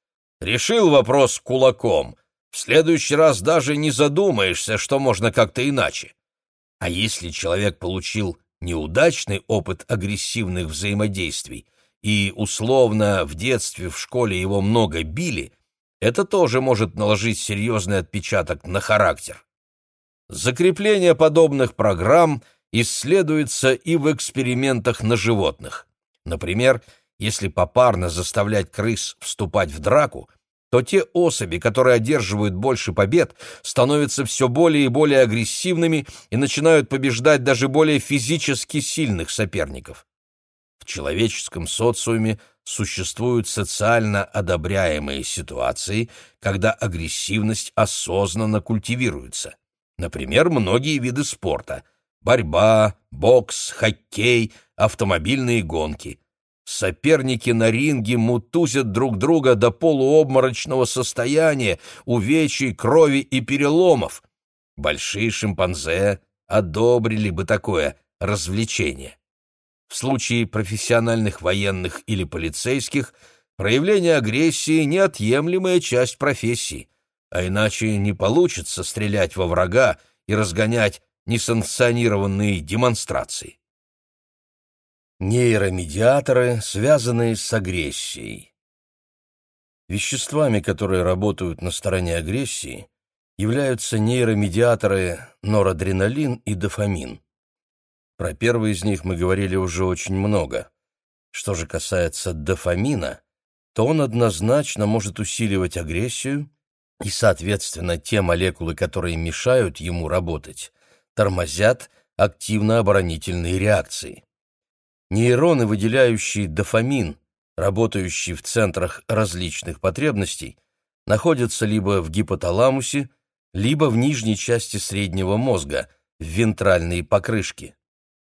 Решил вопрос кулаком, в следующий раз даже не задумаешься, что можно как-то иначе. А если человек получил неудачный опыт агрессивных взаимодействий и, условно, в детстве в школе его много били, это тоже может наложить серьезный отпечаток на характер. Закрепление подобных программ исследуется и в экспериментах на животных. Например, если попарно заставлять крыс вступать в драку, то те особи, которые одерживают больше побед, становятся все более и более агрессивными и начинают побеждать даже более физически сильных соперников. В человеческом социуме существуют социально одобряемые ситуации, когда агрессивность осознанно культивируется. Например, многие виды спорта – борьба, бокс, хоккей, автомобильные гонки. Соперники на ринге мутузят друг друга до полуобморочного состояния, увечий, крови и переломов. Большие шимпанзе одобрили бы такое развлечение. В случае профессиональных военных или полицейских проявление агрессии – неотъемлемая часть профессии, а иначе не получится стрелять во врага и разгонять несанкционированные демонстрации. Нейромедиаторы, связанные с агрессией. Веществами, которые работают на стороне агрессии, являются нейромедиаторы норадреналин и дофамин. Про первый из них мы говорили уже очень много. Что же касается дофамина, то он однозначно может усиливать агрессию, и, соответственно, те молекулы, которые мешают ему работать, тормозят активно-оборонительные реакции. Нейроны, выделяющие дофамин, работающие в центрах различных потребностей, находятся либо в гипоталамусе, либо в нижней части среднего мозга, в вентральной покрышке.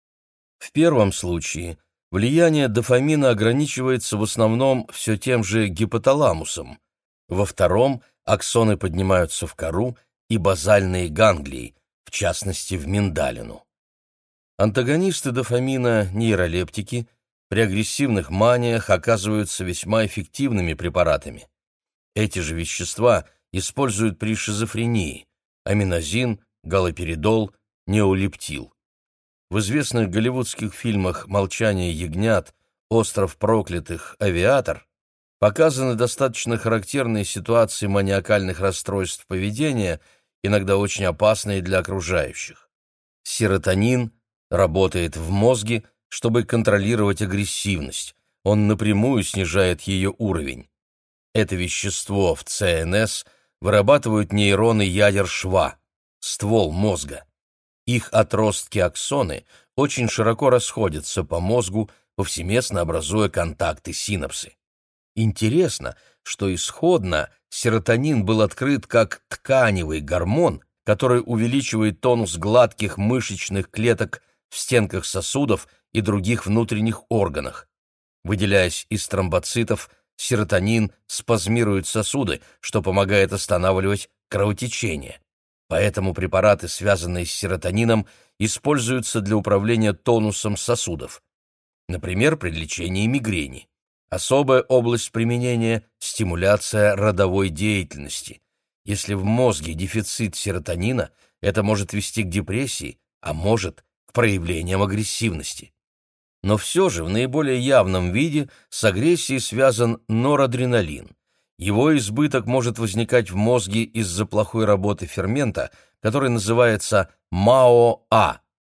В первом случае влияние дофамина ограничивается в основном все тем же гипоталамусом, во втором аксоны поднимаются в кору и базальные ганглии, в частности в миндалину. Антагонисты дофамина, нейролептики, при агрессивных маниях оказываются весьма эффективными препаратами. Эти же вещества используют при шизофрении – аминозин, галоперидол, неолептил. В известных голливудских фильмах «Молчание ягнят», «Остров проклятых», «Авиатор» показаны достаточно характерные ситуации маниакальных расстройств поведения, иногда очень опасные для окружающих. Серотонин работает в мозге, чтобы контролировать агрессивность. Он напрямую снижает ее уровень. Это вещество в ЦНС вырабатывают нейроны ядер шва, ствол мозга. Их отростки-аксоны очень широко расходятся по мозгу, повсеместно образуя контакты синапсы. Интересно, что исходно серотонин был открыт как тканевый гормон, который увеличивает тонус гладких мышечных клеток в стенках сосудов и других внутренних органах. Выделяясь из тромбоцитов, серотонин спазмирует сосуды, что помогает останавливать кровотечение. Поэтому препараты, связанные с серотонином, используются для управления тонусом сосудов. Например, при лечении мигрени. Особая область применения – стимуляция родовой деятельности. Если в мозге дефицит серотонина, это может вести к депрессии, а может – к проявлениям агрессивности. Но все же в наиболее явном виде с агрессией связан норадреналин. Его избыток может возникать в мозге из-за плохой работы фермента, который называется МАО-А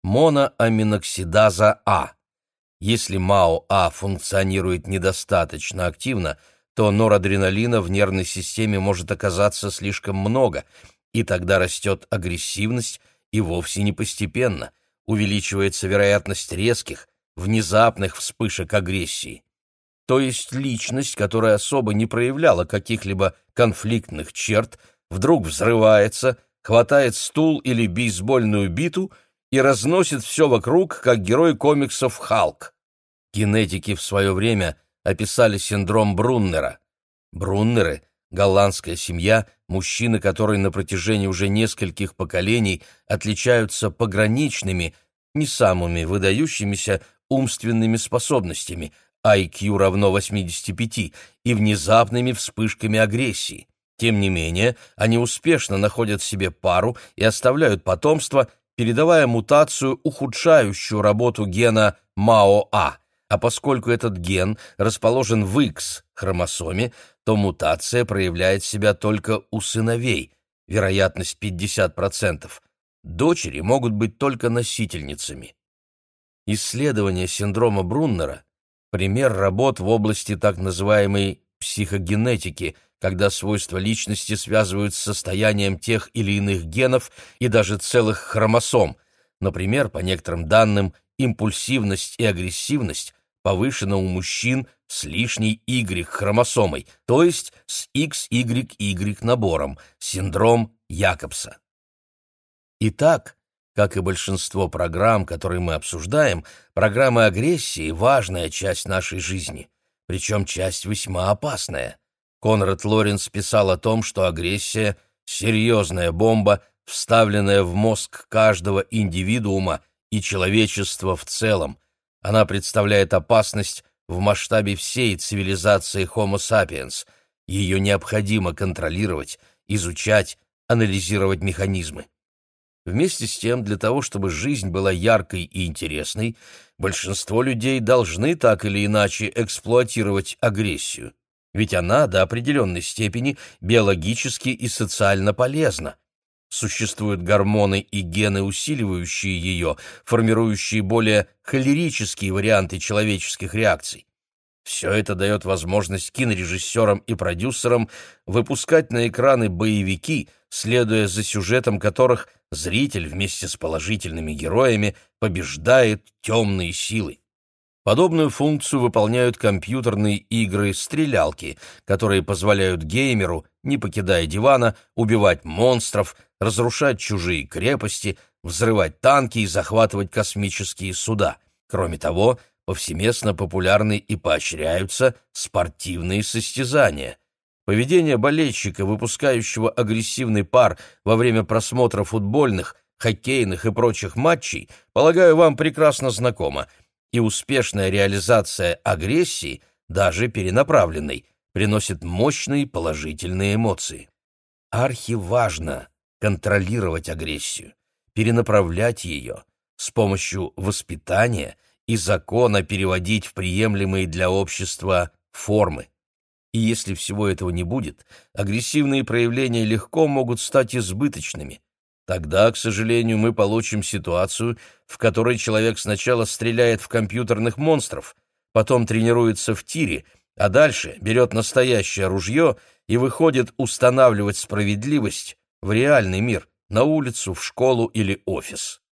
моноаминоксидаза А. Если МАО-А функционирует недостаточно активно, то норадреналина в нервной системе может оказаться слишком много, и тогда растет агрессивность, и вовсе не постепенно, увеличивается вероятность резких, внезапных вспышек агрессии. То есть личность, которая особо не проявляла каких-либо конфликтных черт, вдруг взрывается, хватает стул или бейсбольную биту и разносит все вокруг, как герой комиксов Халк. Генетики в свое время описали синдром Бруннера. Бруннеры — голландская семья, мужчины, которые на протяжении уже нескольких поколений отличаются пограничными, не самыми выдающимися умственными способностями, ай кью равно восьмидесяти пяти, и внезапными вспышками агрессии. Тем не менее, они успешно находят себе пару и оставляют потомство, передавая мутацию, ухудшающую работу гена МАО-А. А поскольку этот ген расположен в X-хромосоме, то мутация проявляет себя только у сыновей, вероятность пятьдесят процентов. Дочери могут быть только носительницами. Исследование синдрома Бруннера – пример работ в области так называемой психогенетики, когда свойства личности связывают с состоянием тех или иных генов и даже целых хромосом. Например, по некоторым данным, импульсивность и агрессивность повышена у мужчин с лишней Y-хромосомой, то есть с икс игрек игрек набором, синдром Якобса. Итак, как и большинство программ, которые мы обсуждаем, программы агрессии – важная часть нашей жизни, причем часть весьма опасная. Конрад Лоренц писал о том, что агрессия – серьезная бомба, вставленная в мозг каждого индивидуума и человечества в целом. Она представляет опасность в масштабе всей цивилизации Homo sapiens. Ее необходимо контролировать, изучать, анализировать механизмы. Вместе с тем, для того, чтобы жизнь была яркой и интересной, большинство людей должны так или иначе эксплуатировать агрессию. Ведь она до определенной степени биологически и социально полезна. Существуют гормоны и гены, усиливающие ее, формирующие более холерические варианты человеческих реакций. Все это дает возможность кинорежиссерам и продюсерам выпускать на экраны боевики, следуя за сюжетом которых зритель вместе с положительными героями побеждает темные силы. Подобную функцию выполняют компьютерные игры-стрелялки, которые позволяют геймеру, не покидая дивана, убивать монстров, разрушать чужие крепости, взрывать танки и захватывать космические суда. Кроме того, повсеместно популярны и поощряются спортивные состязания. Поведение болельщика, выпускающего агрессивный пар во время просмотра футбольных, хоккейных и прочих матчей, полагаю, вам прекрасно знакомо, и успешная реализация агрессии, даже перенаправленной, приносит мощные положительные эмоции. Архиважно контролировать агрессию, перенаправлять ее, с помощью воспитания и закона переводить в приемлемые для общества формы. И если всего этого не будет, агрессивные проявления легко могут стать избыточными. Тогда, к сожалению, мы получим ситуацию, в которой человек сначала стреляет в компьютерных монстров, потом тренируется в тире, а дальше берет настоящее ружье и выходит устанавливать справедливость в реальный мир, на улицу, в школу или офис.